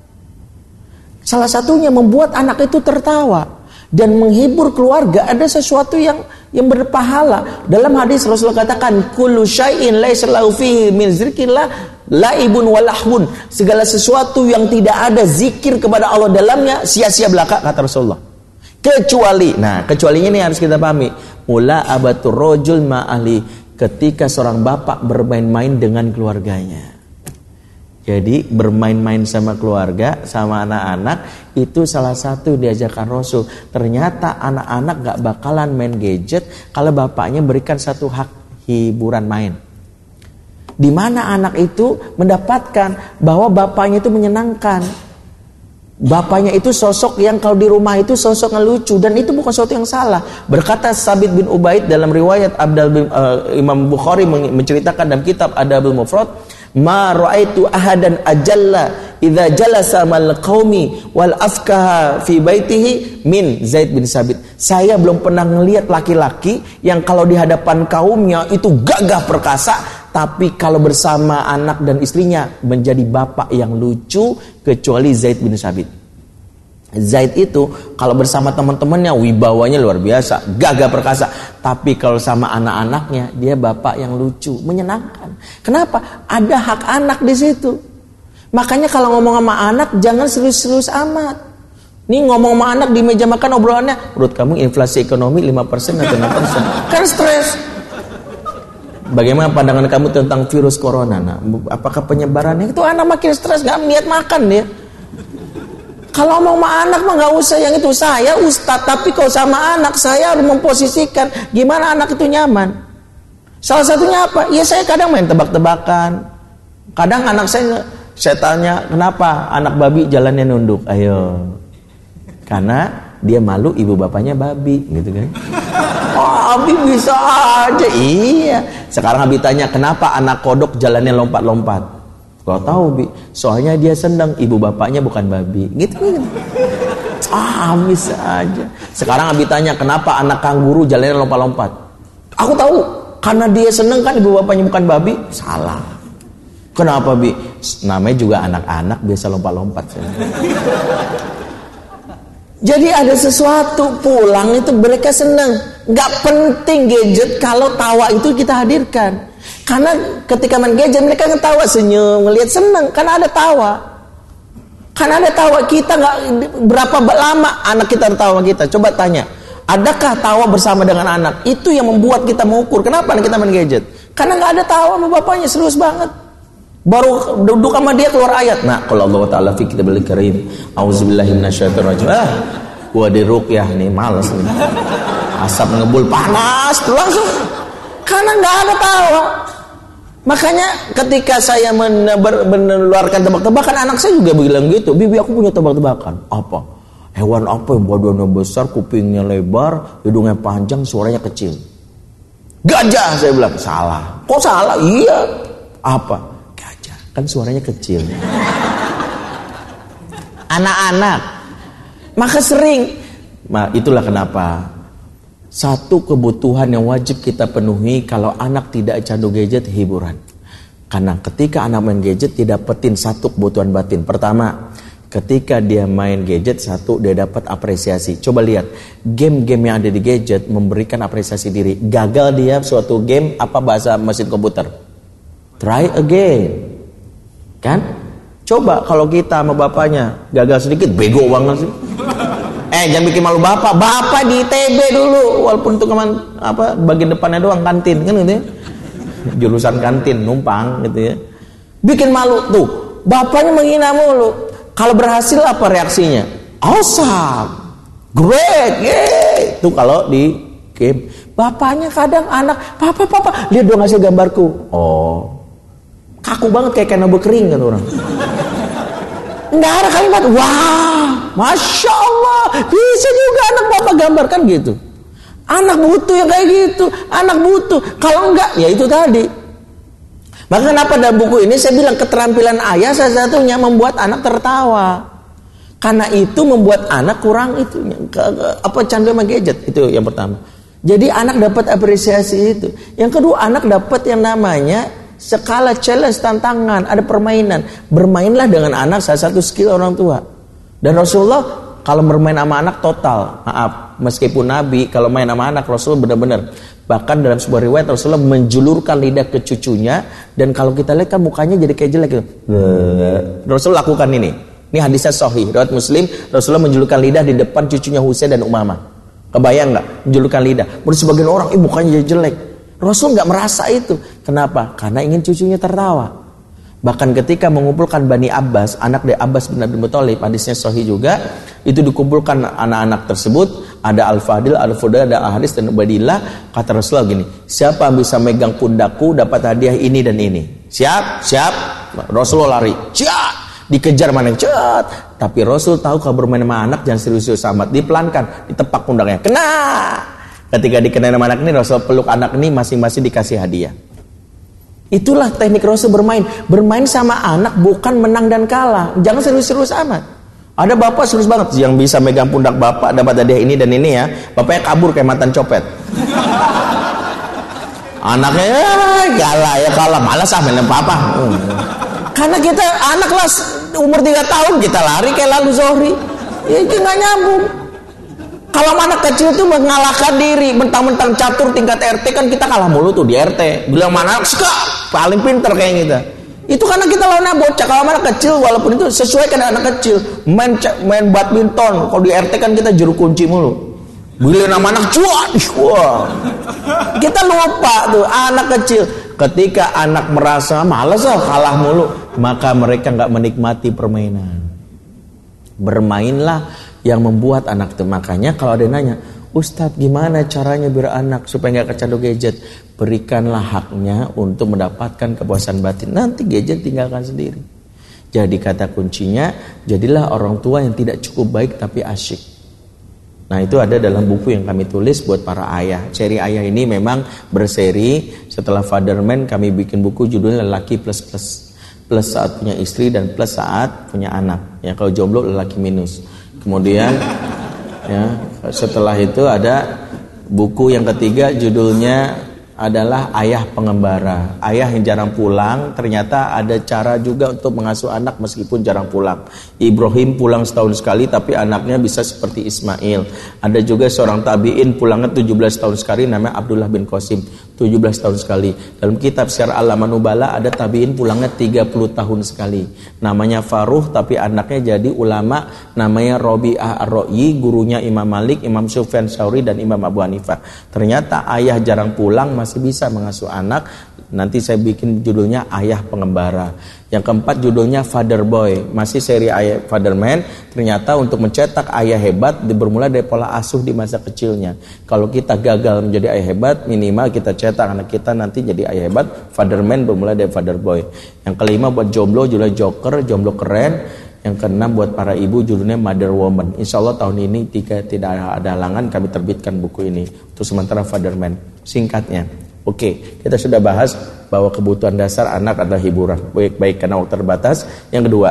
Speaker 1: Salah satunya membuat anak itu tertawa dan menghibur keluarga, ada sesuatu yang berpahala. Dalam hadis Rasulullah katakan, kullu syai'in laisa lahu fihi min zikrillah laibun walahun. Segala sesuatu yang tidak ada zikir kepada Allah dalamnya sia-sia belaka, kata Rasulullah. Kecualinya ini harus kita pahami. Mula abatur rojul ma'ahli, ketika seorang bapak bermain-main dengan keluarganya. Jadi bermain-main sama keluarga, sama anak-anak, itu salah satu diajarkan Rasul. Ternyata anak-anak gak bakalan main gadget kalau bapaknya berikan satu hak hiburan main. Di mana anak itu mendapatkan bahwa bapaknya itu menyenangkan. Bapaknya itu sosok yang kalau di rumah itu sosok yang lucu, dan itu bukan sesuatu yang salah. Berkata Sabit bin Ubaid dalam riwayat Imam Bukhari menceritakan dalam kitab Adabul Mufrad, Ma ra'aitu ahadan ajalla idza jalasa mal qaumi wal afkaha fi baitihi min Zaid bin Sabit. Saya belum pernah ngelihat laki-laki yang kalau di hadapan kaumnya itu gagah perkasa, tapi kalau bersama anak dan istrinya menjadi bapak yang lucu, kecuali Zaid bin Sabit. Zaid itu kalau bersama teman-temannya wibawanya luar biasa, gagah perkasa. Tapi kalau sama anak-anaknya dia bapak yang lucu, menyenangkan. Kenapa? Ada hak anak di situ. Makanya kalau ngomong sama anak jangan serius-serius amat. Nih ngomong sama anak di meja makan obrolannya, menurut kamu inflasi ekonomi 5% atau 6%? Kan stres. Bagaimana pandangan kamu tentang virus corona? Nah, apakah penyebarannya itu anak makin stres, nggak niat makan dia. Kalau mau sama anak mah nggak usah yang itu. Saya ustadz, tapi kalau sama anak saya harus memposisikan gimana anak itu nyaman. Salah satunya apa? Ya saya kadang main tebak-tebakan. Kadang anak saya tanya kenapa anak babi jalannya nunduk. Ayo, karena dia malu ibu bapaknya babi, gitu kan? Oh, Abi bisa aja. Iya. Sekarang Abi tanya kenapa anak kodok jalannya lompat-lompat. Kau tahu, Bi, soalnya dia senang ibu bapaknya bukan babi. Gitu. Bisa aja. Sekarang Abi tanya kenapa anak kanguru jalannya lompat-lompat. Aku tahu, karena dia senang kan ibu bapaknya bukan babi. Salah. Kenapa, Bi? Namanya juga anak-anak biasa lompat-lompat. Jadi ada sesuatu pulang itu mereka senang. Gak penting gadget kalau tawa itu kita hadirkan. Karena ketika main gadget mereka ketawa, senyum, ngelihat senang, karena ada tawa. Karena ada tawa, kita nggak berapa lama anak kita tertawa kita. Coba tanya, adakah tawa bersama dengan anak? Itu yang membuat kita mengukur. Kenapa anak kita main gadget? Karena nggak ada tawa sama bapaknya, serius banget. Baru duduk sama dia keluar ayat. Nah, kalau Allah Taala fi kitabil karim, auzubillahi minasyaitonir rajim. Gua di ruqyah nih, males nih. Asap ngebul panas tuh langsung. Karena nggak ada tawa. Makanya ketika saya meneluarkan tebak-tebakan, anak saya juga bilang gitu. Bibi, aku punya tebak-tebakan. Apa? Hewan apa yang badannya besar, kupingnya lebar, hidungnya panjang, suaranya kecil? Gajah, saya bilang. Salah. Kok salah? Iya. Apa? Gajah. Kan suaranya kecil. Anak-anak. Maka sering. Nah, itulah kenapa satu kebutuhan yang wajib kita penuhi kalau anak tidak candu gadget, hiburan. Karena ketika anak main gadget dia dapetin satu kebutuhan batin. Pertama, ketika dia main gadget, satu, dia dapat apresiasi. Coba lihat, game-game yang ada di gadget memberikan apresiasi diri. Gagal dia suatu game, apa bahasa mesin komputer? Try again. Kan? Coba kalau kita sama bapaknya gagal sedikit, bego banget sih. Jangan bikin malu bapak. Bapak di ITB dulu, walaupun itu bagian depannya doang, kantin kan gitu ya. Jurusan kantin, numpang gitu ya. Bikin malu tuh. Bapaknya menghina mulu. Kalau berhasil apa reaksinya? Awesome. Great. Yeay. Itu kalau di game. Bapaknya kadang anak, "Papa, lihat dong hasil gambarku." Oh. Kaku banget kayak kena kering kan orang. Nggak ada kalimat, wah, Masya Allah, bisa juga anak bapak gambarkan gitu. Anak butuh yang kayak gitu, anak butuh. Kalau enggak, ya itu tadi. Maka kenapa dalam buku ini saya bilang keterampilan ayah salah satunya membuat anak tertawa. Karena itu membuat anak kurang itu candu sama gadget, itu yang pertama. Jadi anak dapat apresiasi itu. Yang kedua, anak dapat yang namanya skala challenge, tantangan, ada permainan. Bermainlah dengan anak, salah satu skill orang tua. Dan Rasulullah kalau bermain sama anak total, maaf, meskipun Nabi kalau main sama anak, Rasulullah benar-benar. Bahkan dalam sebuah riwayat Rasulullah menjulurkan lidah ke cucunya, dan kalau kita lihat kan mukanya jadi kayak jelek gitu. Rasulullah lakukan ini. Ini hadisnya sahih, riwayat Muslim. Rasulullah menjulurkan lidah di depan cucunya Husain dan Umamah. Kebayang nggak? Menjulurkan lidah. Menurut sebagian orang, mukanya jadi jelek. Rasul nggak merasa itu. Kenapa? Karena ingin cucunya tertawa. Bahkan ketika mengumpulkan Bani Abbas, anak dari Abbas bin Abdul Muthalib, hadisnya sahih juga, itu dikumpulkan anak-anak tersebut, ada Al-Fadil, Al-Fudail, ada Al-Haris dan Ubaidillah. Kata Rasulullah gini, siapa yang bisa megang pundakku dapat hadiah ini dan ini. Siap. Rasulullah lari, dikejar mana cat. Tapi Rasul tahu kalau bermain sama anak jangan serius-serius amat, dipelankan, ditepak pundaknya, kena. Ketika dikenai sama anak ini, Rasul peluk anak ini, masing-masing dikasih hadiah. Itulah teknik Rasul bermain. Bermain sama anak bukan menang dan kalah. Jangan serius-serius amat. Ada bapak serius banget yang bisa megang pundak bapak, dapat hadiah ini dan ini ya. Bapaknya kabur kayak mantan copet. Anaknya kalah, malas main apa-apa. Karena kita anak kelas umur 3 tahun kita lari kayak lalu Zohri. Ya itu nggak nyambung. Kalau anak kecil tuh mengalahkan diri, mentang-mentang catur tingkat RT kan kita kalah mulu tuh di RT. Bilang mana suka paling pinter kayak kita. Itu karena kita lawan bocah. Kalau anak kecil walaupun itu sesuai dengan anak kecil, main badminton. Kalau di RT kan kita juru kunci mulu. Bila nama anak cuat, wah. Kita lupa tuh anak kecil. Ketika anak merasa malas kalah mulu, maka mereka nggak menikmati permainan. Bermainlah yang membuat anak itu. Makanya kalau ada yang nanya, Ustadz gimana caranya biar anak supaya nggak kecandu gadget? Berikanlah haknya untuk mendapatkan kepuasan batin. Nanti gadget tinggalkan sendiri. Jadi kata kuncinya, jadilah orang tua yang tidak cukup baik tapi asyik. Nah itu ada dalam buku yang kami tulis buat para ayah. Seri ayah ini memang berseri. Setelah Fatherman kami bikin buku judulnya Lelaki Plus Plus. Plus saat punya istri dan plus saat punya anak. Ya kalau jomblo lelaki minus. Kemudian ya setelah itu ada buku yang ketiga judulnya adalah Ayah Pengembara. Ayah yang jarang pulang, ternyata ada cara juga untuk mengasuh anak meskipun jarang pulang. Ibrahim pulang setahun sekali tapi anaknya bisa seperti Ismail. Ada juga seorang tabi'in pulangnya 17 tahun sekali, namanya Abdullah bin Qasim, 17 tahun sekali. Dalam kitab Syiar A'laman Nubala ada tabi'in pulangnya 30 tahun sekali, namanya Faruh, tapi anaknya jadi ulama, namanya Robi'ah Ar-Ro'yi, gurunya Imam Malik, Imam Sufyan Tsauri dan Imam Abu Hanifah. Ternyata ayah jarang pulang masih bisa mengasuh anak. Nanti saya bikin judulnya Ayah Pengembara. Yang keempat judulnya Father Boy, masih seri Ayah Fatherman. Ternyata untuk mencetak ayah hebat bermula dari pola asuh di masa kecilnya. Kalau kita gagal menjadi ayah hebat, minimal kita cetak anak kita nanti jadi ayah hebat. Fatherman bermula dari Father Boy. Yang kelima buat jomblo judulnya Joker, jomblo keren. Yang keenam buat para ibu judulnya Mother Woman. Insya Allah tahun ini tidak ada halangan kami terbitkan buku ini. Untuk sementara Fatherman. Singkatnya, oke, kita sudah bahas bahwa kebutuhan dasar anak adalah hiburan. Baik karena waktu terbatas. Yang kedua,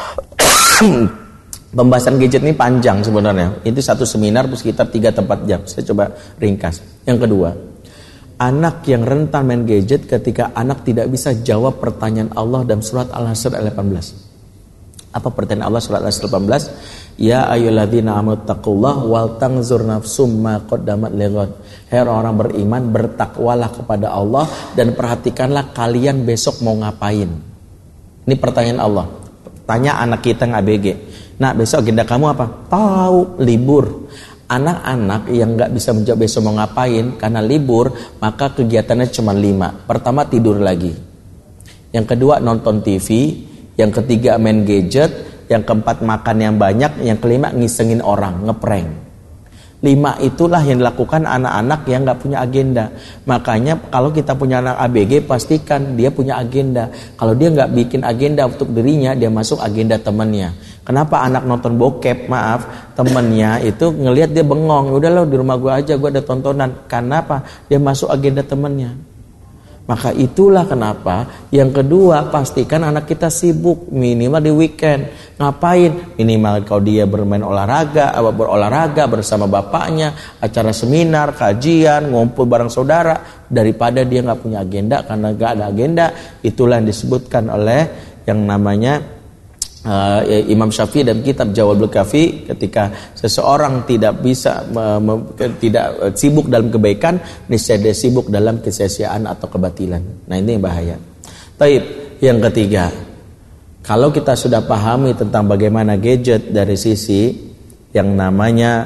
Speaker 1: pembahasan gadget ini panjang sebenarnya. Itu satu seminar sekitar 3-4 jam. Saya coba ringkas. Yang kedua, anak yang rentan main gadget ketika anak tidak bisa jawab pertanyaan Allah dalam surat Al-Hasyr ayat 18. Apa pertanyaan Allah surat Al-Hasyr 18? Ya ayyuhalladzina amanu taqullaha wal tanzur nafsum ma qaddamat lighad. Hai orang beriman, bertakwalah kepada Allah dan perhatikanlah kalian besok mau ngapain. Ini pertanyaan Allah. Tanya anak kita yang ABG. Nah, besok agenda kamu apa? Tahu, libur. Anak-anak yang gak bisa menjawab besok mau ngapain karena libur, maka kegiatannya cuma 5. Pertama, tidur lagi. Yang kedua, nonton TV. Yang ketiga, main gadget. Yang keempat, makan yang banyak. Yang kelima, ngisengin orang, ngeprank. 5 itulah yang dilakukan anak-anak yang gak punya agenda. Makanya kalau kita punya anak ABG, pastikan dia punya agenda. Kalau dia gak bikin agenda untuk dirinya, dia masuk agenda temannya. Kenapa anak nonton bokep, temennya itu ngelihat dia bengong. Udah lo di rumah gue aja, gue ada tontonan. Kenapa? Dia masuk agenda temannya. Maka itulah kenapa yang kedua, pastikan anak kita sibuk minimal di weekend. Ngapain? Minimal kalau dia bermain berolahraga bersama bapaknya, acara seminar, kajian, ngumpul bareng saudara, daripada dia nggak punya agenda. Karena nggak ada agenda, itulah yang disebutkan oleh yang namanya Imam Syafi'i dalam kitab Jawabul Kafi, ketika seseorang tidak bisa tidak sibuk dalam kebaikan, niscaya dia sibuk dalam kesia-siaan atau kebatilan. Nah ini yang bahaya. Taib, yang ketiga, kalau kita sudah pahami tentang bagaimana gadget dari sisi yang namanya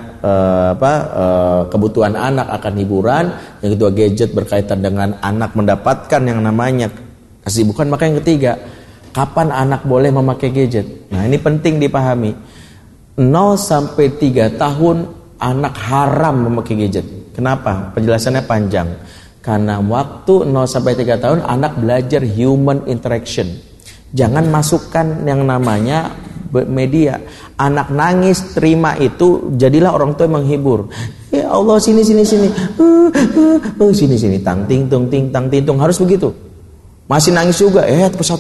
Speaker 1: kebutuhan anak akan hiburan, yang kedua gadget berkaitan dengan anak mendapatkan yang namanya kesibukan, maka yang ketiga, kapan anak boleh memakai gadget? Nah ini penting dipahami. 0-3 tahun anak haram memakai gadget. Kenapa? Penjelasannya panjang. Karena waktu 0-3 tahun anak belajar human interaction. Jangan masukkan yang namanya media. Anak nangis, terima itu, jadilah orang tua yang menghibur. Ya Allah, sini. Sini, tang ting tung, harus begitu. Masih nangis juga, pesawat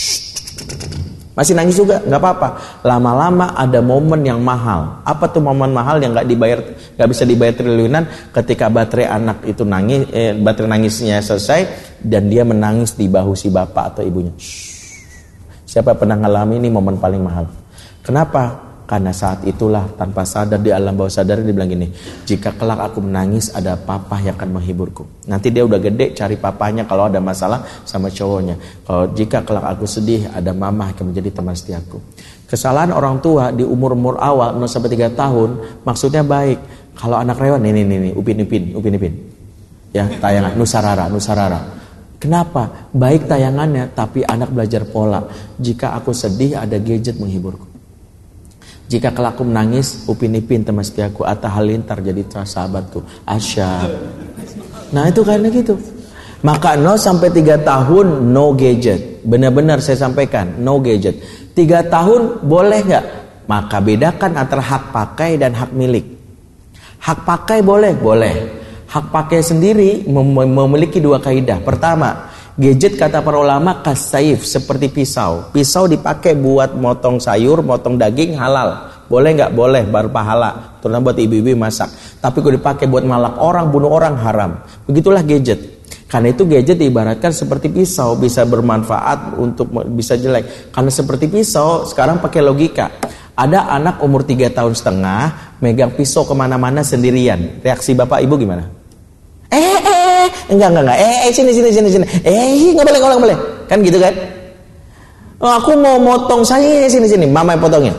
Speaker 1: masih nangis juga, nggak apa-apa. Lama-lama ada momen yang mahal. Apa tuh momen mahal yang nggak bisa dibayar triliunan? Ketika baterai anak itu nangis, baterai nangisnya selesai dan dia menangis di bahu si bapak atau ibunya. Siapa pernah ngalami ini momen paling mahal? Kenapa? Karena saat itulah tanpa sadar di alam bawah sadar dia bilang gini, jika kelak aku menangis ada papa yang akan menghiburku. Nanti dia udah gede cari papanya kalau ada masalah sama cowoknya. Kalau jika kelak aku sedih ada mama yang akan menjadi teman setiaku. Kesalahan orang tua di umur-umur awal 0 sampai 3 tahun maksudnya baik. Kalau anak rewel nih Upin Ipin. Ya, tayangan Nusarara. Kenapa? Baik tayangannya tapi anak belajar pola. Jika aku sedih ada gadget menghiburku. Jika kelak aku menangis, Upin Ipin teman setiaku, Atta Halilintar jadi sahabatku, Asyab. Nah itu kayaknya gitu. Maka 0 sampai 3 tahun no gadget. Benar-benar saya sampaikan, no gadget. 3 tahun boleh nggak? Maka bedakan antara hak pakai dan hak milik. Hak pakai boleh. Hak pakai sendiri memiliki 2 kaidah. Pertama, gadget kata para ulama kasaif, seperti pisau. Pisau dipakai buat motong sayur, motong daging halal. Boleh nggak? Boleh, berpahala. Terutama buat ibu-ibu masak. Tapi kalau dipakai buat malak orang, bunuh orang haram. Begitulah gadget. Karena itu gadget diibaratkan seperti pisau, bisa bermanfaat untuk bisa jelek. Karena seperti pisau, sekarang pakai logika. Ada anak umur 3 tahun setengah megang pisau kemana-mana sendirian. Reaksi bapak ibu gimana? Enggak. Sini. Nggak boleh. Kan gitu kan? Oh, aku mau motong saya sini. Mama yang potongnya.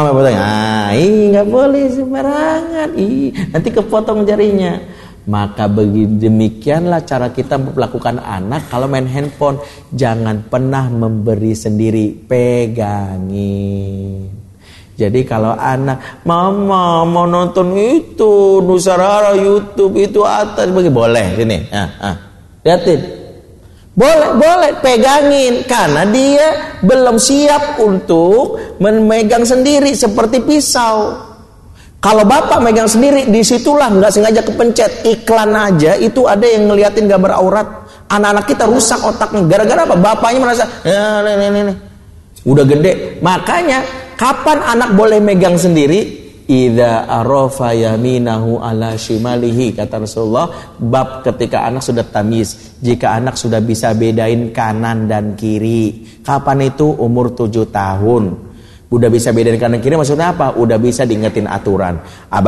Speaker 1: Nggak boleh sembarangan. Nanti kepotong jarinya. Maka demikianlah cara kita melakukan anak kalau main handphone. Jangan pernah memberi sendiri, pegangin. Jadi kalau anak, mama mau nonton itu Nusarara YouTube itu atas boleh sini, liatin, boleh pegangin karena dia belum siap untuk memegang sendiri seperti pisau. Kalau bapak megang sendiri, disitulah nggak sengaja kepencet iklan aja itu ada yang ngeliatin gambar aurat. Anak-anak kita rusak otaknya gara-gara apa? Bapaknya merasa, ini. Udah gede, makanya kapan anak boleh megang sendiri? Idza arafa yaminahu ala shimalihi, kata Rasulullah, bab ketika anak sudah tamyiz, jika anak sudah bisa bedain kanan dan kiri. Kapan itu? Umur 7 tahun. Udah bisa bedain kanan kiri maksudnya apa? Udah bisa diingetin aturan.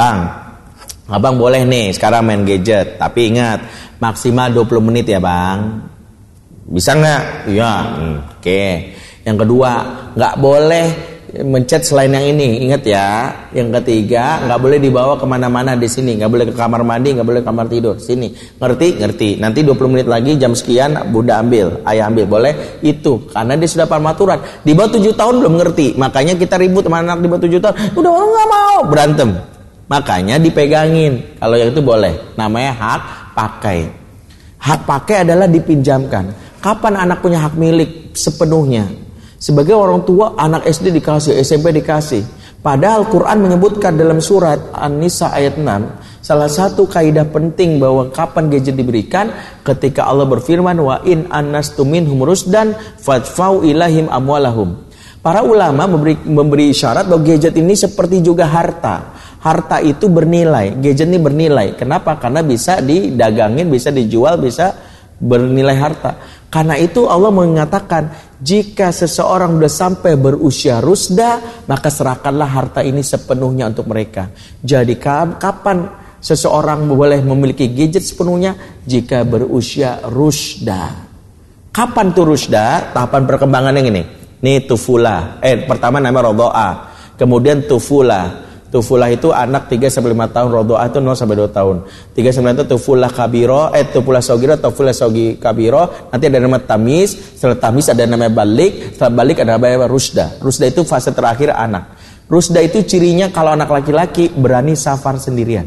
Speaker 1: Abang boleh nih sekarang main gadget, tapi ingat maksimal 20 menit ya bang. Bisa nggak? Iya. Oke. Yang kedua, nggak boleh mencet selain yang ini, ingat ya. Yang ketiga, nggak boleh dibawa kemana-mana di sini, nggak boleh ke kamar mandi, nggak boleh ke kamar tidur. Sini, ngerti? Nanti 20 menit lagi jam sekian, bunda ambil, ayah ambil, boleh? Itu karena dia sudah paham aturan. Di bawah 7 tahun belum ngerti, makanya kita ribut sama anak di bawah 7 tahun. Udah orang nggak mau, berantem. Makanya dipegangin. Kalau yang itu boleh, namanya hak pakai. Hak pakai adalah dipinjamkan. Kapan anak punya hak milik sepenuhnya? Sebagai orang tua, anak SD dikasih, SMP dikasih. Padahal Quran menyebutkan dalam surat An-Nisa ayat 6, salah satu kaidah penting bahwa kapan gadget diberikan, ketika Allah berfirman, wa in anastum minhum rusdan fadfa'u ilahim amwalahum. Para ulama memberi isyarat bahwa gadget ini seperti juga harta. Harta itu bernilai, gadget ini bernilai. Kenapa? Karena bisa didagangin, bisa dijual, bisa bernilai harta. Karena itu Allah mengatakan, jika seseorang sudah sampai berusia rusda, maka serahkanlah harta ini sepenuhnya untuk mereka. Jadi kapan seseorang boleh memiliki gadget sepenuhnya? Jika berusia rusda. Kapan tuh rusda? Tahapan perkembangan yang ini. Nih tufula. Pertama namanya rodoa. Kemudian tufula. Tufulah itu anak 3-5 tahun, rodoah itu 0-2 tahun. 3-9 itu tufulah kabiro, tufulah sogiro, tufulah sogi kabiro. Nanti ada nama tamis, setelah tamis ada nama balik, setelah balik ada nama rusda. Rusda itu fase terakhir anak. Rusda itu cirinya kalau anak laki-laki berani safar sendirian.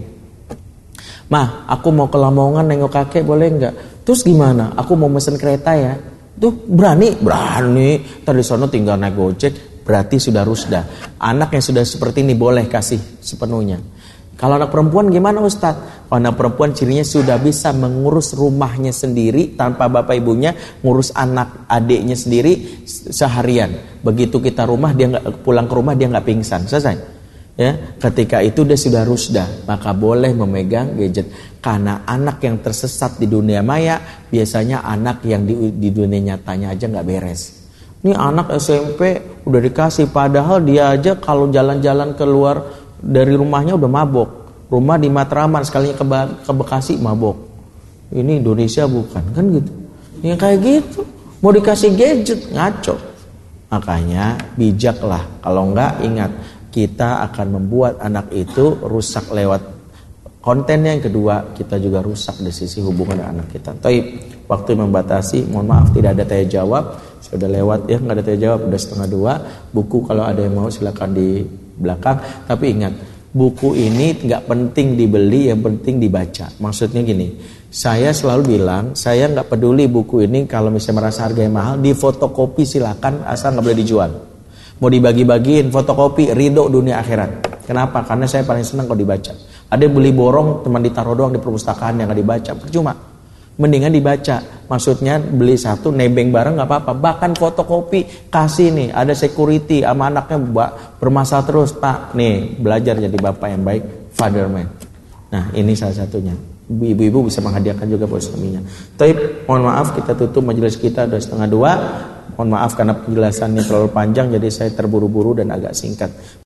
Speaker 1: Mah, aku mau ke Lamongan nengok kakek boleh nggak? Terus gimana? Aku mau mesen kereta ya. Tuh berani. Tadi sono tinggal naik Gojek. Berarti sudah rusda. Anak yang sudah seperti ini boleh kasih sepenuhnya. Kalau anak perempuan gimana Ustadz? Kalau anak perempuan cirinya sudah bisa mengurus rumahnya sendiri tanpa bapak ibunya, ngurus anak adiknya sendiri seharian. Begitu kita rumah dia nggak pulang ke rumah dia nggak pingsan, selesai. Ya, ketika itu dia sudah rusdah, maka boleh memegang gadget. Karena anak yang tersesat di dunia maya biasanya anak yang di dunia nyatanya aja nggak beres. Ini anak SMP udah dikasih, padahal dia aja kalau jalan-jalan keluar dari rumahnya udah mabok. Rumah di Matraman, sekalinya ke Bekasi mabok. Ini Indonesia bukan, kan gitu. Yang kayak gitu, mau dikasih gadget, ngaco. Makanya bijaklah. Kalau enggak, ingat, kita akan membuat anak itu rusak lewat konten. Yang kedua, kita juga rusak di sisi hubungan dengan anak kita. Taib, waktu membatasi, mohon maaf tidak ada tanya jawab. Sudah lewat ya, nggak ada tanya jawab, udah 1:30. Buku kalau ada yang mau silakan di belakang. Tapi ingat, buku ini nggak penting dibeli, yang penting dibaca. Maksudnya gini, saya selalu bilang, saya nggak peduli buku ini kalau misalnya merasa harganya mahal, di fotokopi silakan, asal nggak boleh dijual. Mau dibagi-bagiin, fotokopi, ridho dunia akhirat. Kenapa? Karena saya paling senang kalau dibaca. Ada yang beli borong, teman ditaruh doang di perpustakaan yang nggak dibaca, percuma. Mendingan dibaca. Maksudnya beli satu, nebeng bareng nggak apa-apa. Bahkan fotokopi, kasih nih, ada security sama anaknya bermasalah terus, Pak, nih belajar jadi bapak yang baik, father man. Nah ini salah satunya. Ibu-ibu bisa menghadiahkan juga buat suaminya. Tapi mohon maaf, kita tutup majelis kita udah 1:30. Mohon maaf karena penjelasannya terlalu panjang, jadi saya terburu-buru dan agak singkat.